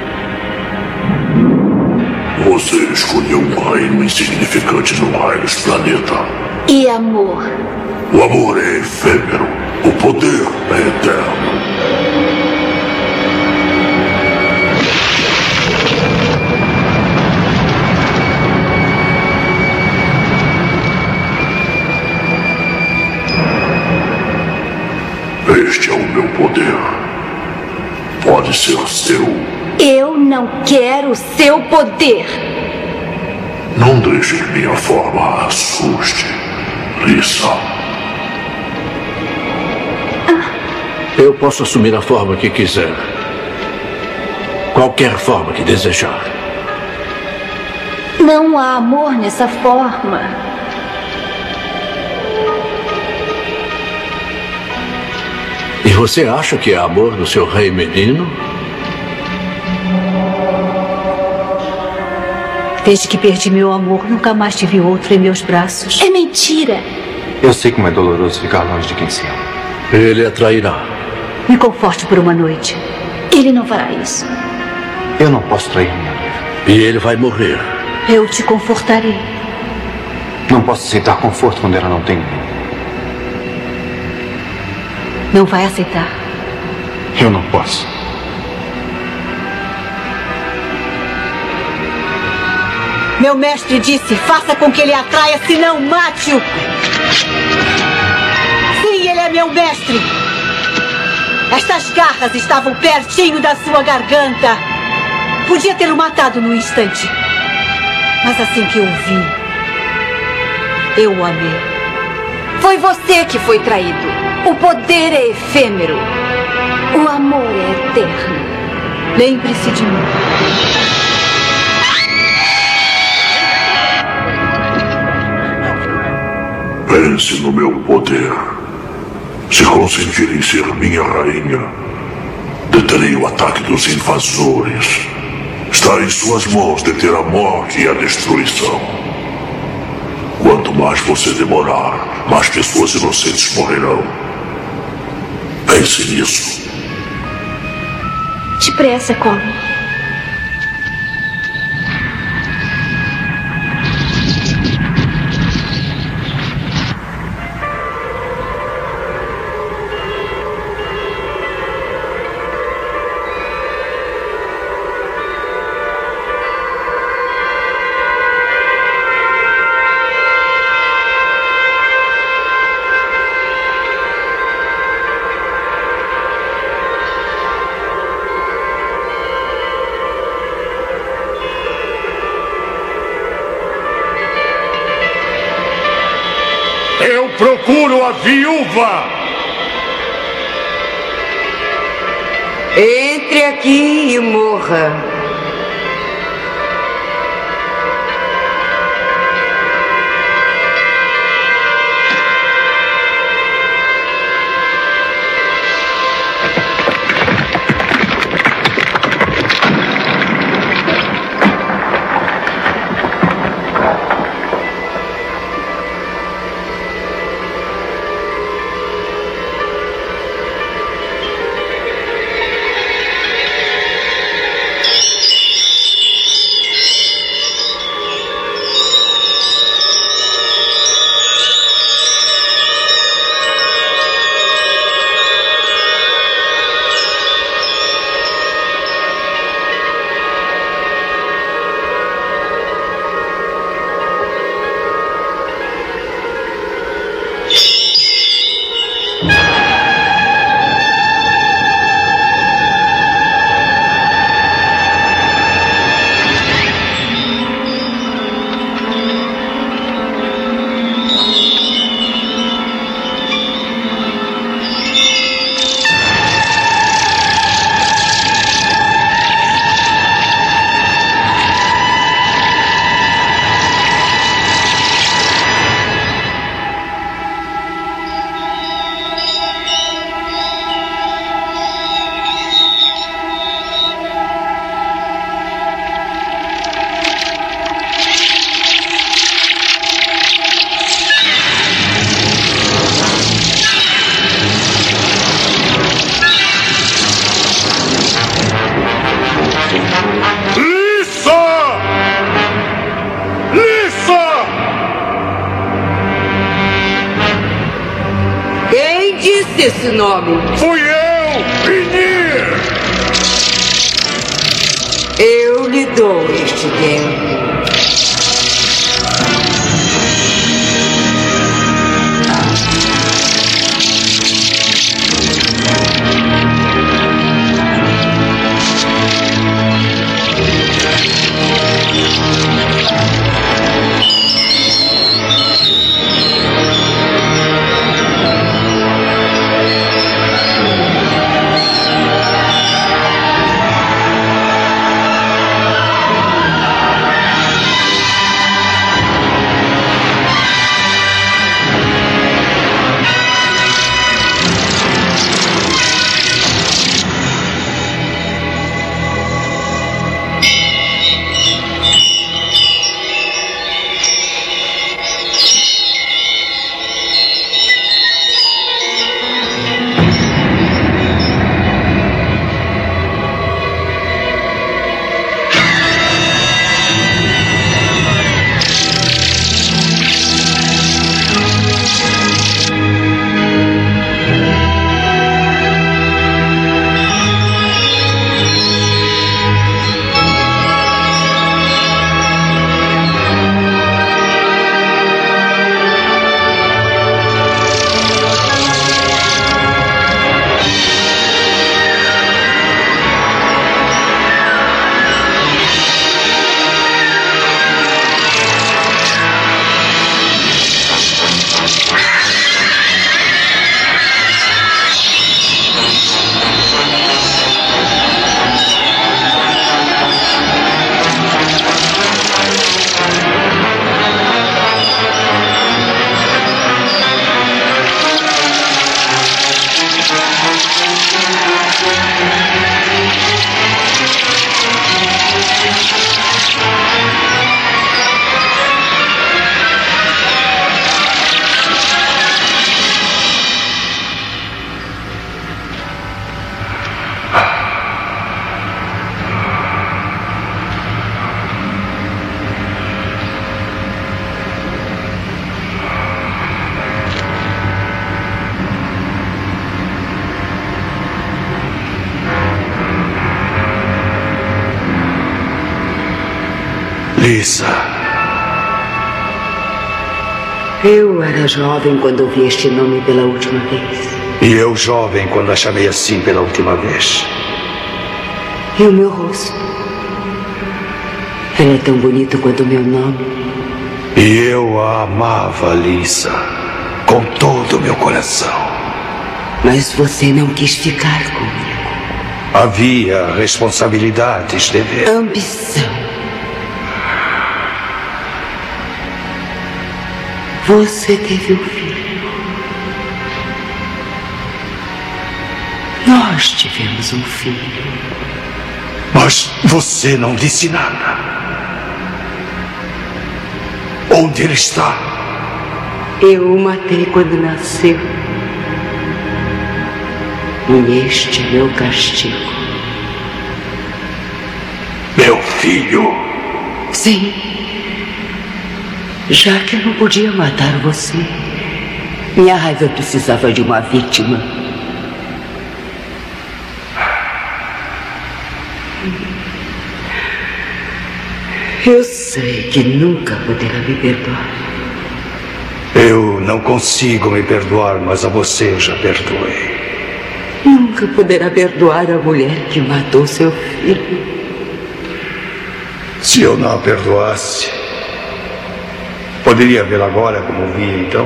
Você escolheu um reino insignificante no raio desse planeta. E amor? O amor é efêmero. O poder é eterno. poder. Pode ser seu. Eu não quero seu poder. Não deixe que minha forma a assuste, Lisa. Eu posso assumir a forma que quiser. Qualquer forma que desejar. Não há amor nessa forma. E você acha que há amor no seu rei menino? Desde que perdi meu amor, nunca mais tive outro em meus braços. É mentira. Eu sei como é doloroso ficar longe de quem se ama. Ele a trairá. Me conforte por uma noite. Ele não fará isso. Eu não posso trair minha noiva. E ele vai morrer. Eu te confortarei. Não posso aceitar conforto quando ela não tem ninguém. Não vai aceitar. Eu não posso. Meu mestre disse, faça com que ele atraia, senão mate-o. Sim, ele é meu mestre. Estas garras estavam pertinho da sua garganta. Podia ter o matado num instante. Mas assim que eu vi, eu o amei. Foi você que foi traído. O poder é efêmero. O amor é eterno. Lembre-se de mim. Pense no meu poder. Se consentir em ser minha rainha, deterei o ataque dos invasores. Está em suas mãos deter a morte e a destruição. Quanto mais você demorar, mais pessoas inocentes morrerão. Pense nisso. Depressa, Colin. Eu procuro a viúva! Entre aqui e morra. Esse nome. Fui eu, Vinir! Eu lhe dou este tempo. Lisa. Eu era jovem quando ouvi este nome pela última vez. E eu jovem quando a chamei assim pela última vez. E o meu rosto? Ele é tão bonito quanto o meu nome. E eu a amava, Lisa, com todo o meu coração. Mas você não quis ficar comigo. Havia responsabilidades, dever. Ambição. Você teve um filho. Nós tivemos um filho. Mas você não disse nada. Onde ele está? Eu o matei quando nasceu. E este é meu castigo. Meu filho? Sim. Já que eu não podia matar você, minha raiva precisava de uma vítima. Eu sei que nunca poderá me perdoar. Eu não consigo me perdoar, mas a você eu já perdoei. Nunca poderá perdoar a mulher que matou seu filho. Se eu não a perdoasse, poderia vê-la agora como via, então?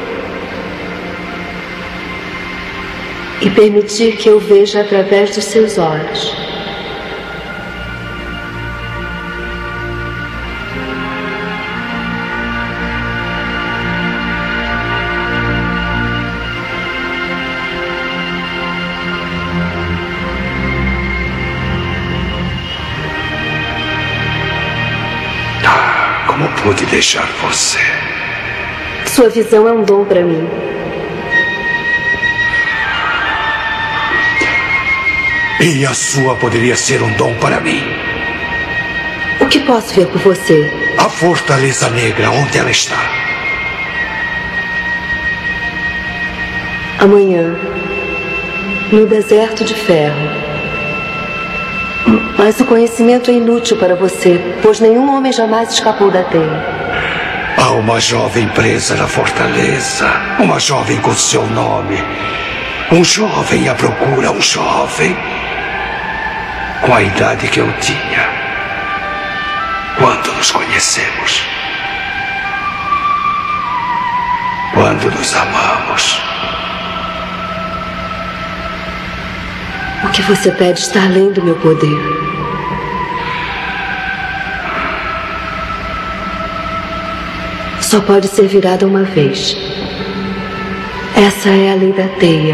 E permitir que eu veja através dos seus olhos. Como pude deixar você? Sua visão é um dom para mim. E a sua poderia ser um dom para mim. O que posso ver por você? A Fortaleza Negra, onde ela está? Amanhã, no deserto de ferro. Mas o conhecimento é inútil para você, pois nenhum homem jamais escapou da teia. Há uma jovem presa na fortaleza. Uma jovem com seu nome. Um jovem à procura, um jovem com a idade que eu tinha quando nos conhecemos. Quando nos amamos. O que você pede está além do meu poder. Só pode ser virada uma vez. Essa é a lei da teia.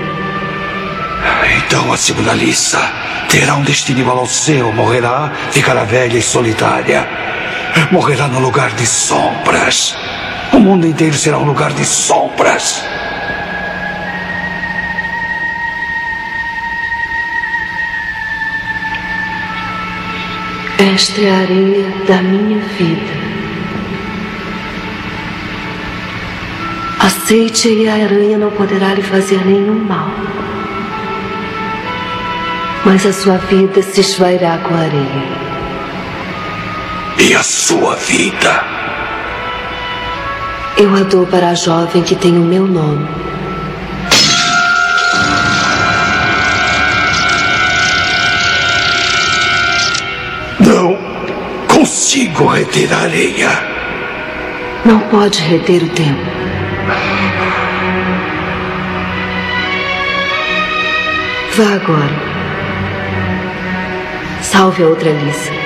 Então a segunda Lisa terá um destino igual ao seu. Morrerá, ficará velha e solitária. Morrerá num lugar de sombras. O mundo inteiro será um lugar de sombras. Esta é a areia da minha vida. Aceite e a aranha não poderá lhe fazer nenhum mal. Mas a sua vida se esvairá com a areia. E a sua vida? Eu a dou para a jovem que tem o meu nome. Não consigo reter a areia. Não pode reter o tempo. Vá agora. Salve a outra Lisa.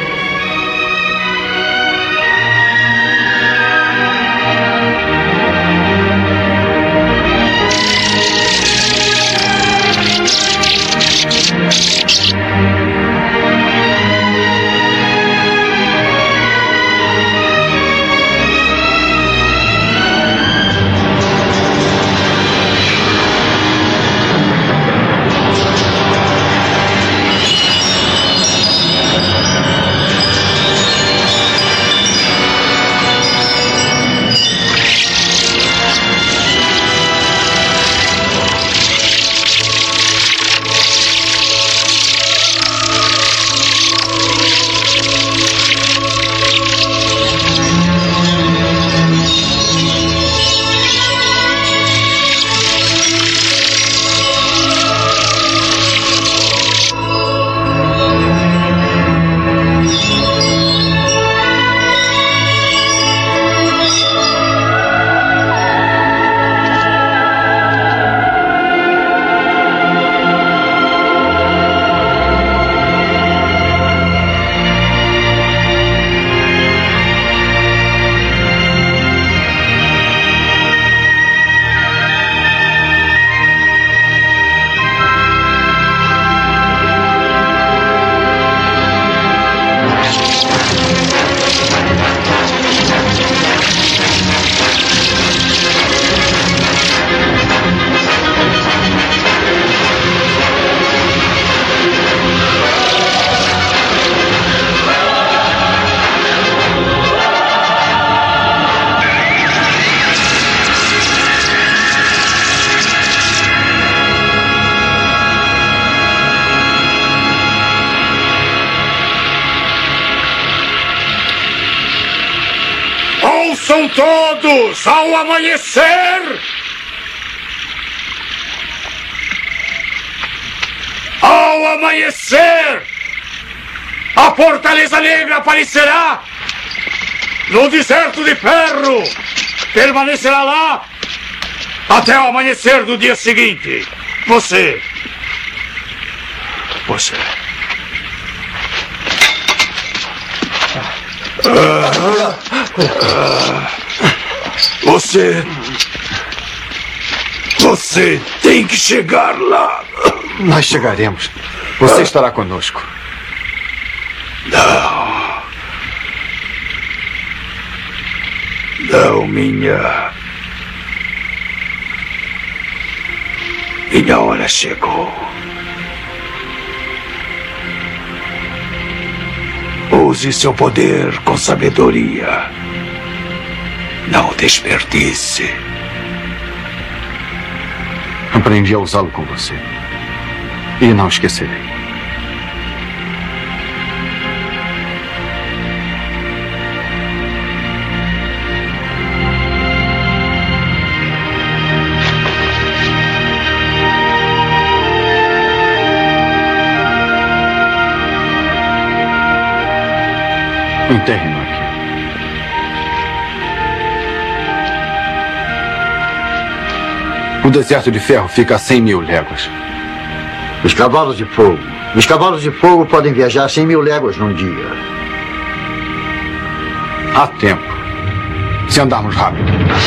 Vão todos ao amanhecer! Ao amanhecer, a Fortaleza Negra aparecerá no deserto de ferro. Permanecerá lá até o amanhecer do dia seguinte. Você. Você tem que chegar lá. Nós chegaremos. Você estará conosco. Não, minha hora chegou. Use seu poder com sabedoria. Não desperdice. Aprendi a usá-lo com você. E não esquecerei. Enterre-no aqui. O deserto de ferro fica a 100.000 léguas. Os cavalos de fogo podem viajar 100.000 léguas num dia. Há tempo. Se andarmos rápido.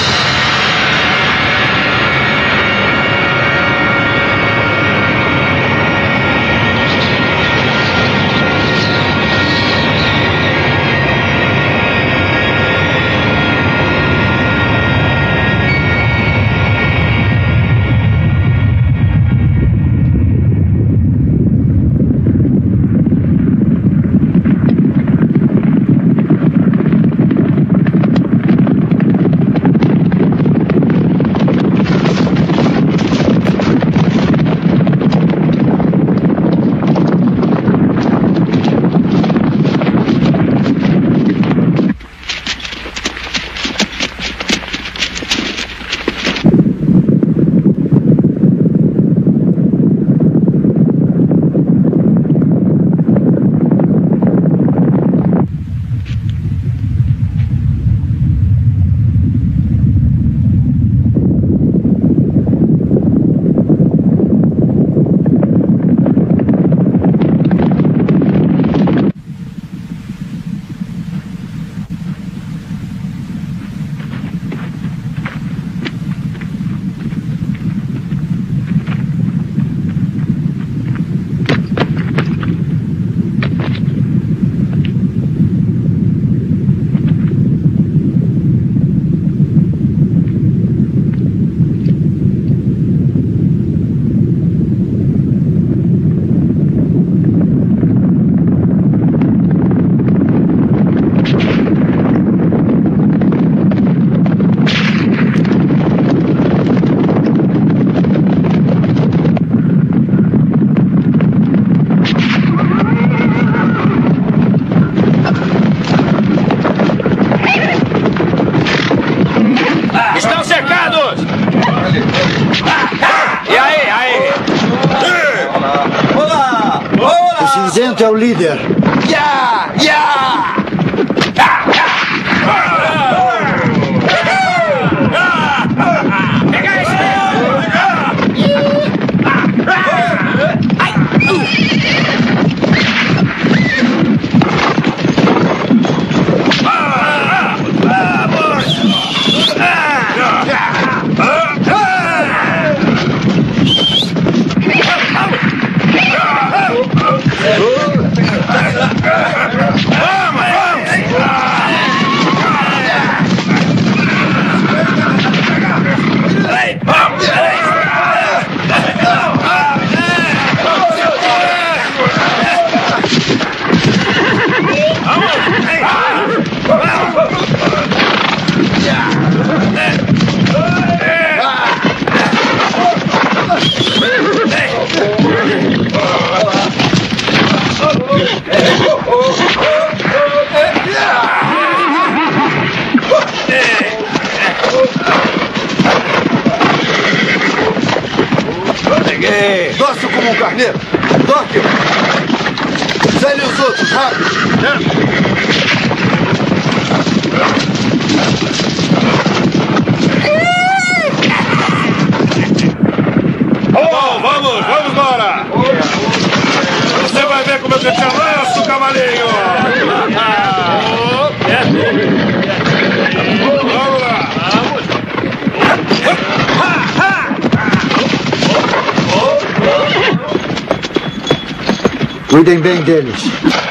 Cinzento é o líder. Ei! Dócil como um carneiro! Toque-o! Sele os outros, rápido! Bom, vamos embora! Você vai ver como eu te avanço, cavalinho! Vamos lá! Cuidem bem deles.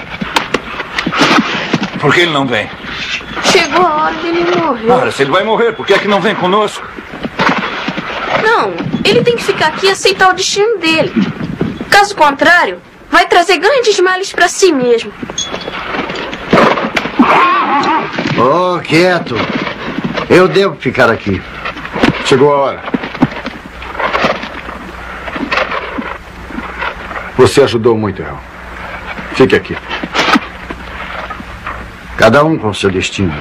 Por que ele não vem? Chegou a hora dele morrer. Ora, se ele vai morrer, por que é que não vem conosco? Não, ele tem que ficar aqui e aceitar o destino dele. Caso contrário, vai trazer grandes males para si mesmo. Oh, quieto. Eu devo ficar aqui. Chegou a hora. Você ajudou muito, El. Fique aqui. Cada um com seu destino.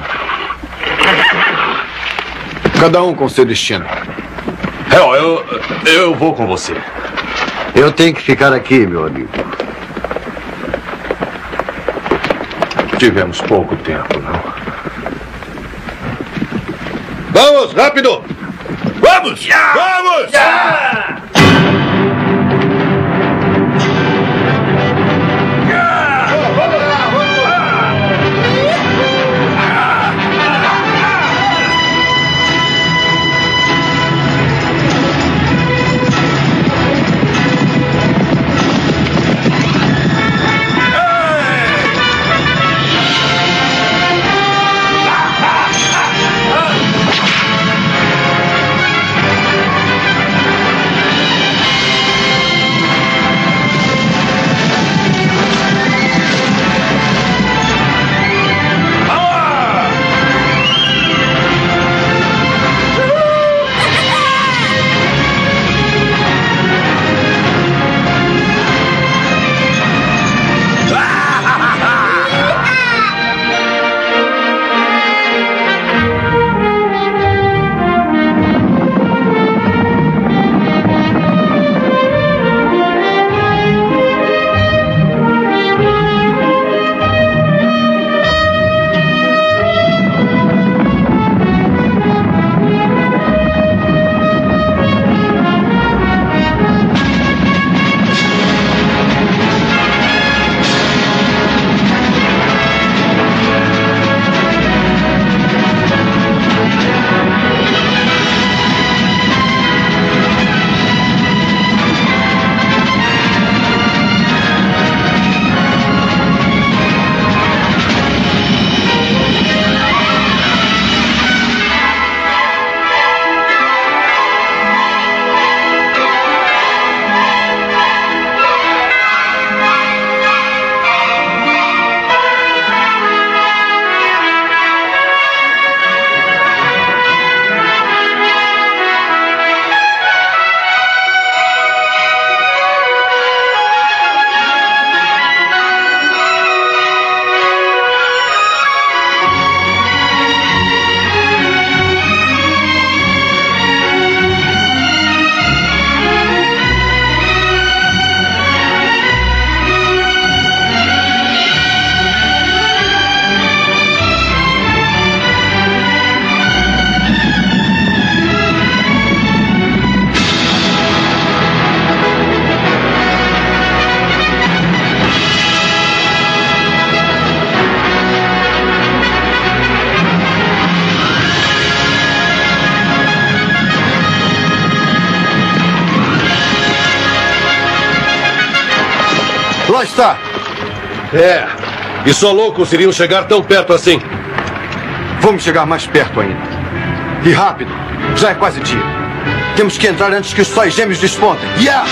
Cada um com seu destino. El, eu vou com você. Eu tenho que ficar aqui, meu amigo. Tivemos pouco tempo, não? Vamos, rápido! Vamos! Vamos! Lá está. É. E só loucos iriam chegar tão perto assim. Vamos chegar mais perto ainda. E rápido. Já é quase dia. Temos que entrar antes que os sóis gêmeos despontem. Yeah!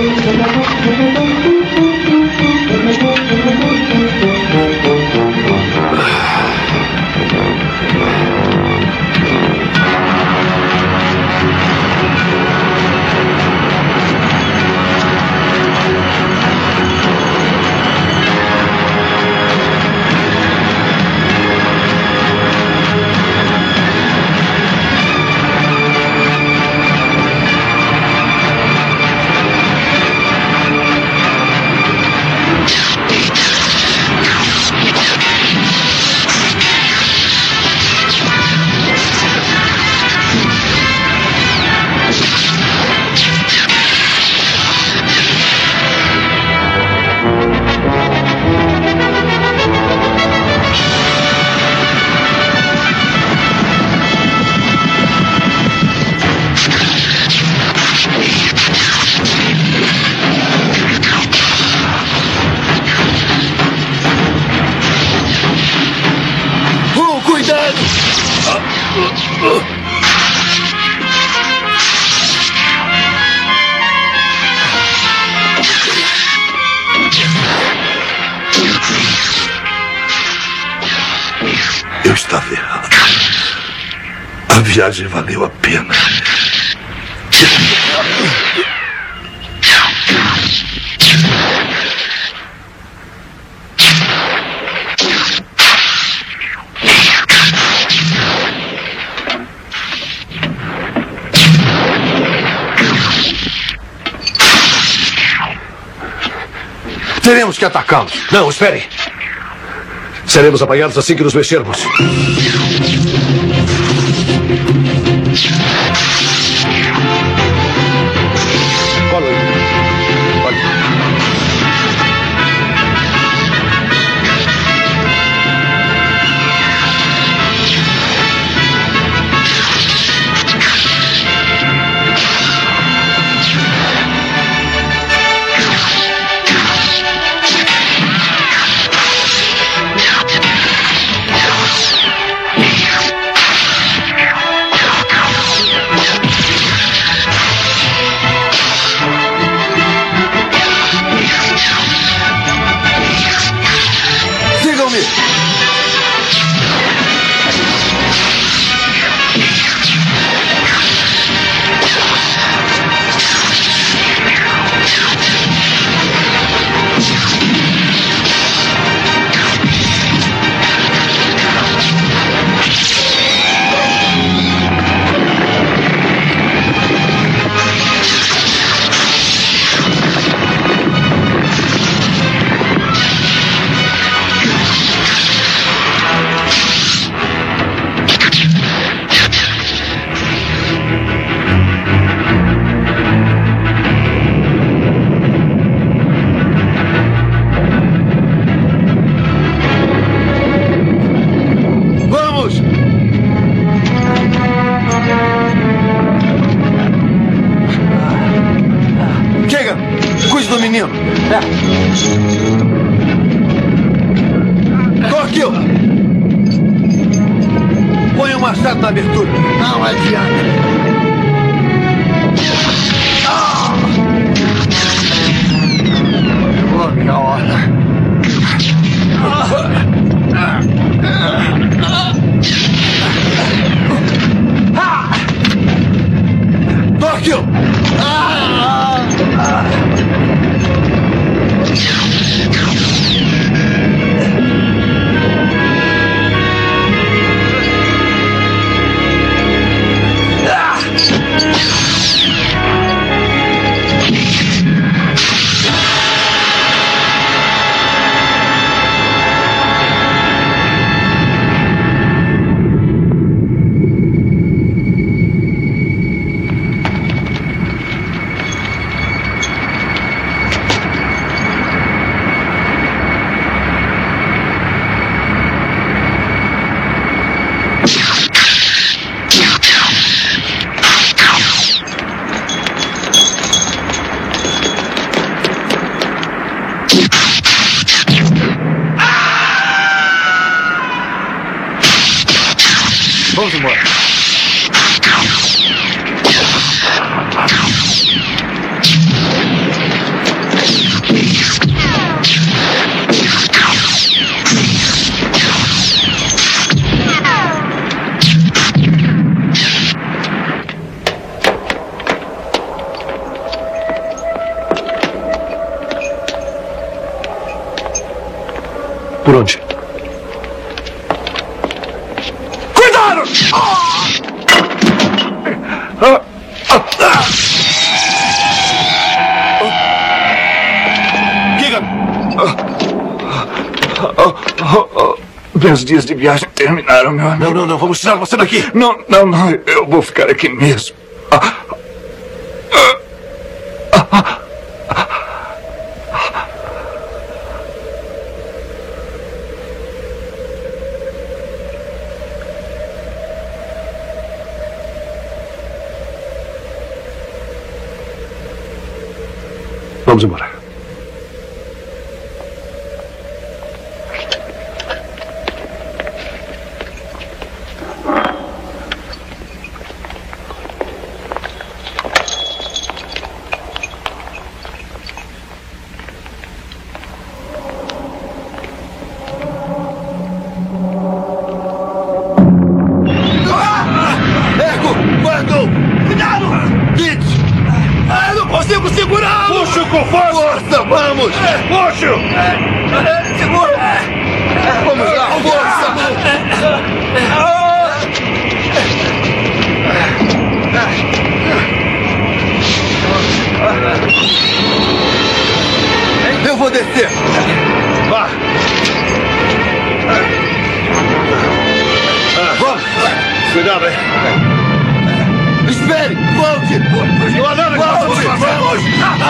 Eu estava errado. A viagem valeu a pena. Teremos que atacá-los. Não, espere. Seremos apanhados assim que nos mexermos. Cola aí. Olha. Torquil! Põe o machado na abertura. Não adianta. Chegou a minha hora. Torquil! Meus dias de viagem terminaram, meu amigo. Não, vamos tirar você daqui. Não, eu vou ficar aqui mesmo. Vamos embora. Eu vou descer. Vá. Vamos. Cuidado, hein? Espere. Volte. Não há nada que possa fazer. Vamos.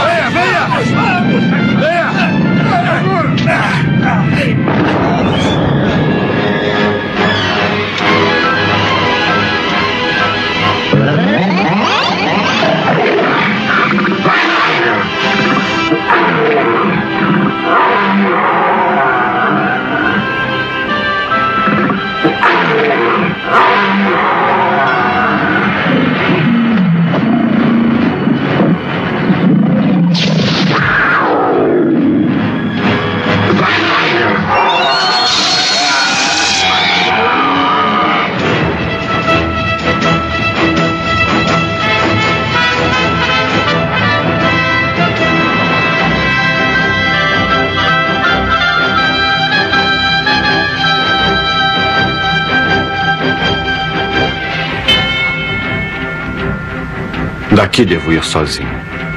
Venha. Daqui devo ir sozinho.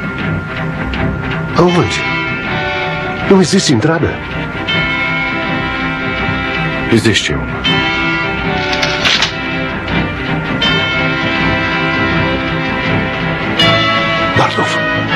Aonde? Não existe entrada. Existe uma. Bardolph.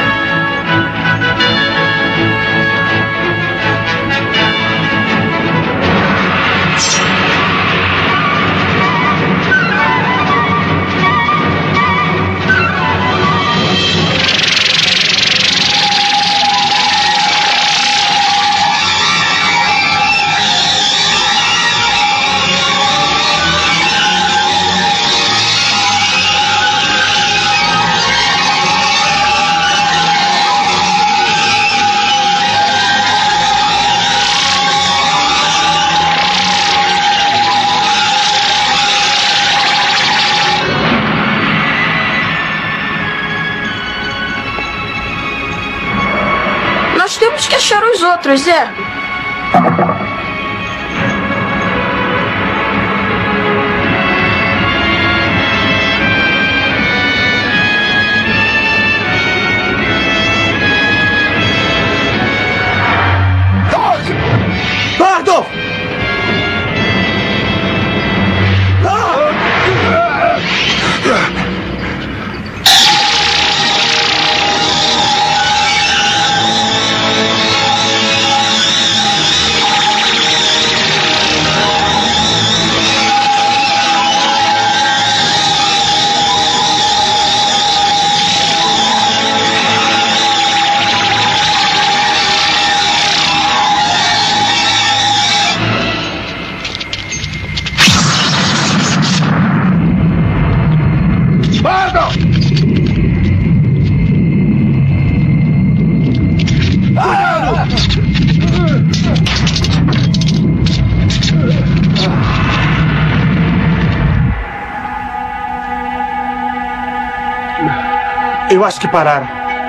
Temos que achar os outros, Zé. Bardolph! Eu acho que pararam.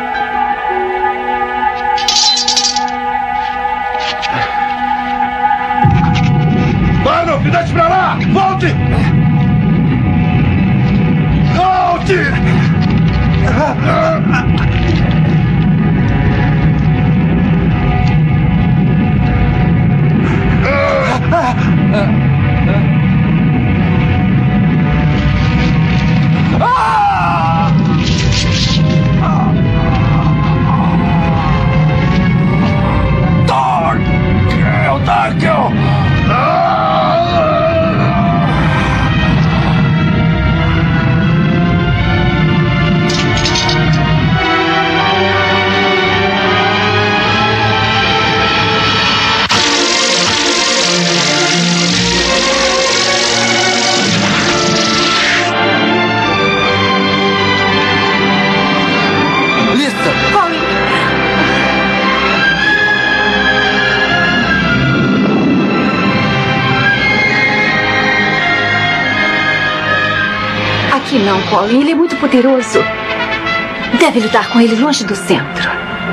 Mano, me deixe pra lá! Volte! Volte! não, Colin. Ele é muito poderoso. Deve lutar com ele longe do centro.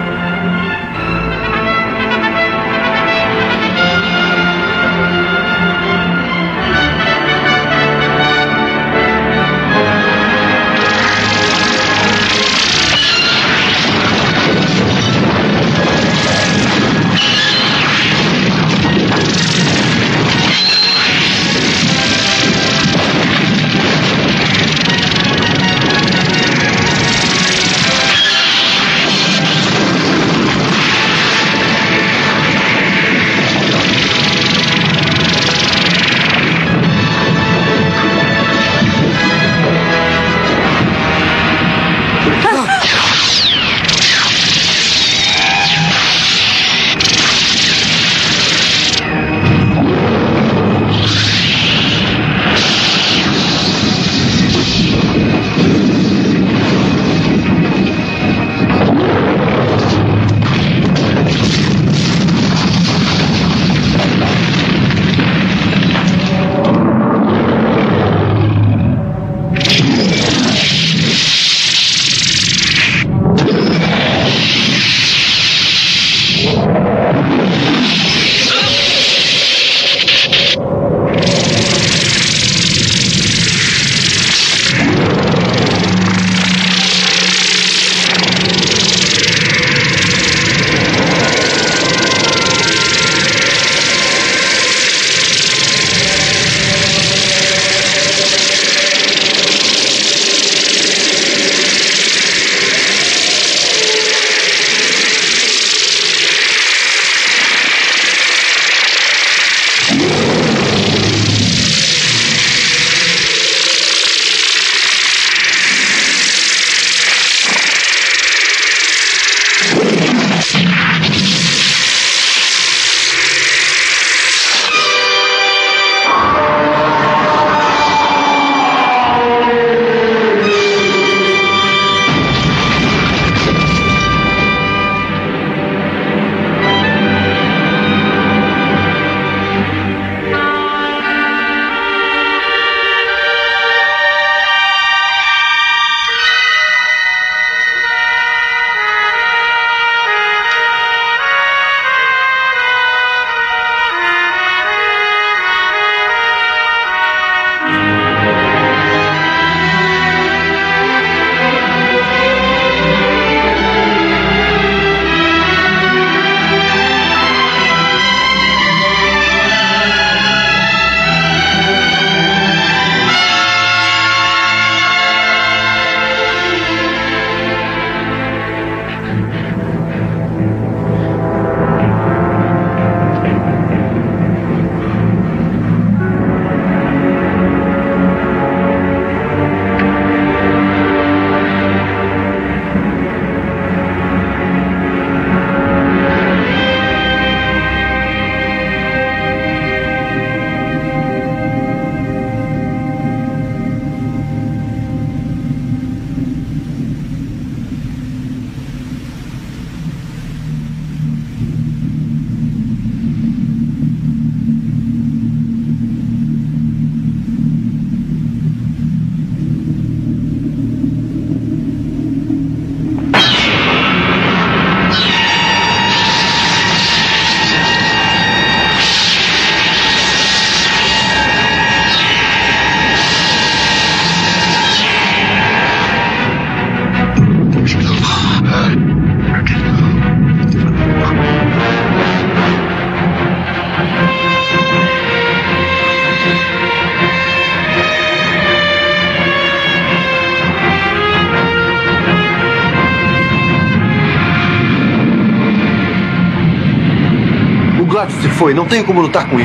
Gládio se foi, não tenho como lutar com ele.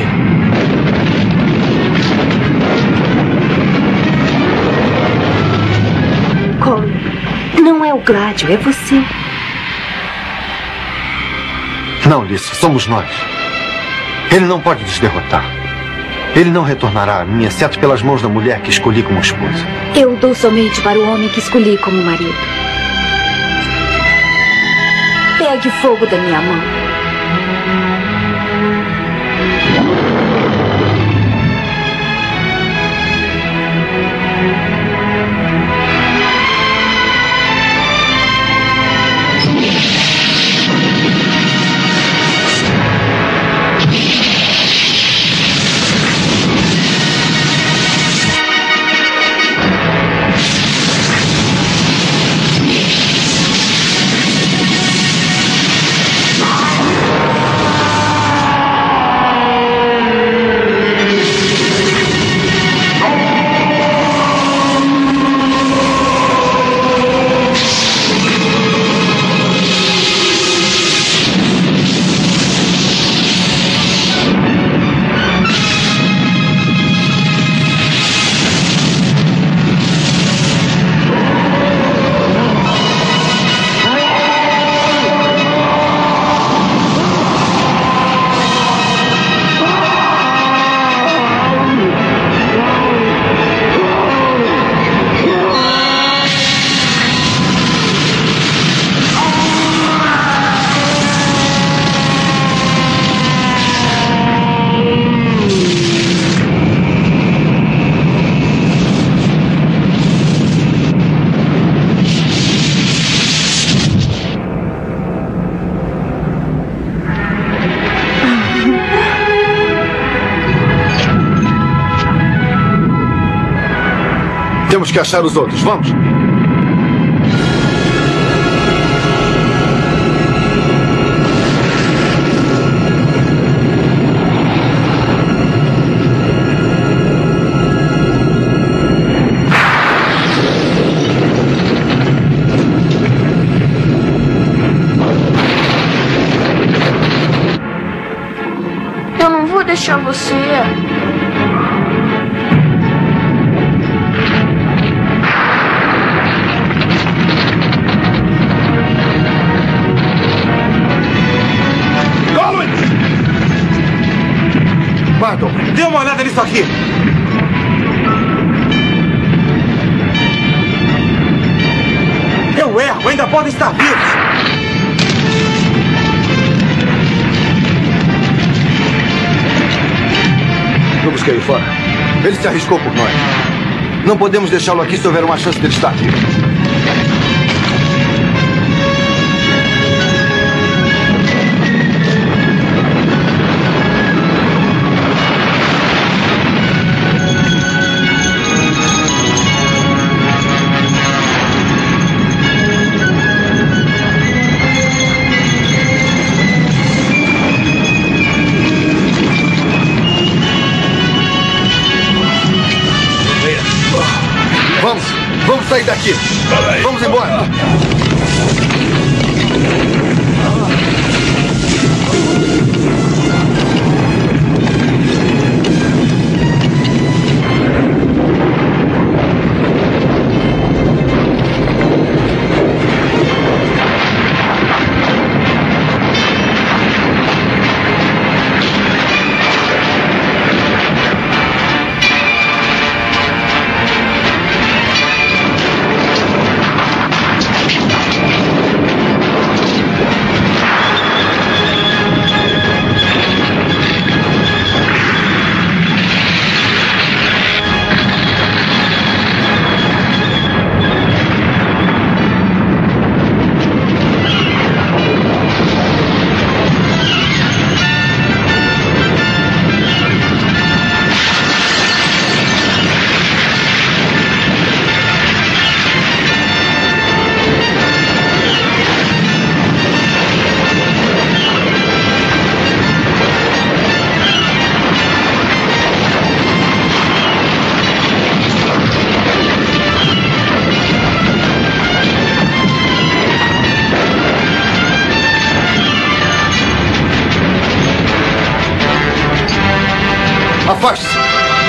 Colin, não é o Gládio, é você. Não, Lisa, somos nós. Ele não pode nos derrotar. Ele não retornará a mim, exceto pelas mãos da mulher que escolhi como esposa. Eu dou somente para o homem que escolhi como marido. Pegue o fogo da minha mão. que achar os outros. Vamos. Eu não vou deixar você. Barton, dê uma olhada nisso aqui. Eu erro, ainda podem estar vivos. Vamos cair fora. Ele se arriscou por nós. Não podemos deixá-lo aqui se houver uma chance dele estar aqui. Vamos sair daqui. Vamos embora. Afaste-se!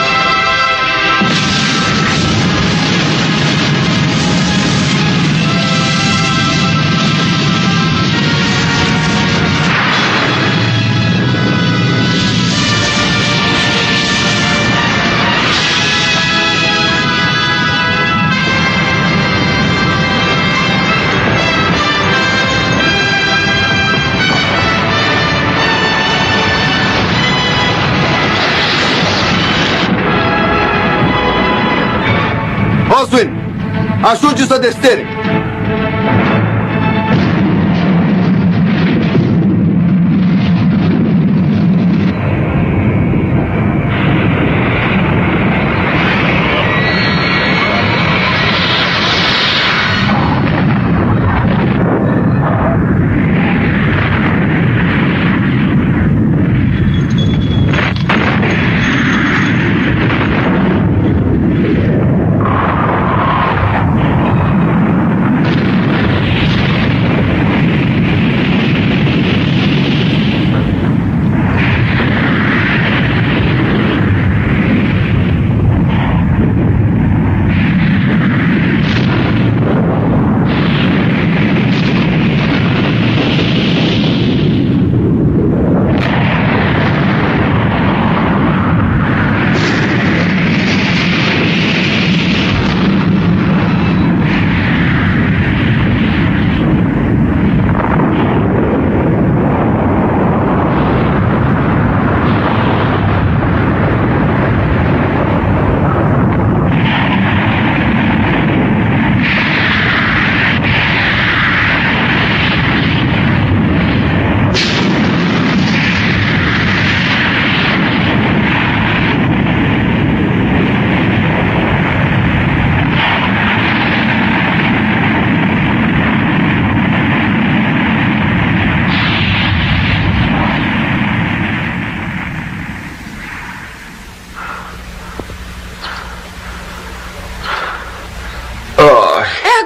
Oswin, ajude-os a descerem.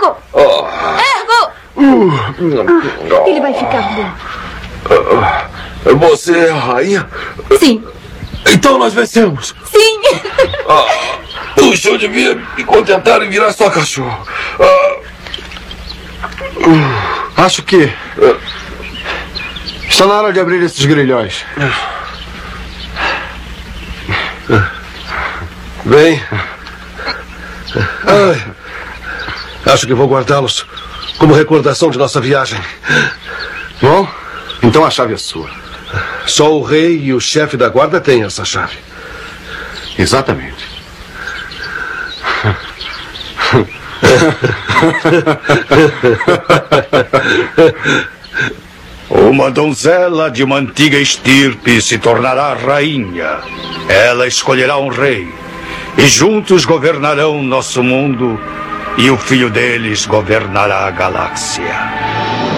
Ergo! Ergo! Ele vai ficar bom. Você é a rainha? Sim. Então nós vencemos. Sim. Puxa, eu devia me contentar em virar só cachorro. Acho que está na hora de abrir esses grilhões. Bem, acho que vou guardá-los como recordação de nossa viagem. Bom, então a chave é sua. Só o rei e o chefe da guarda têm essa chave. Exatamente. Uma donzela de uma antiga estirpe se tornará rainha. Ela escolherá um rei. E juntos governarão nosso mundo. E o filho deles governará a galáxia.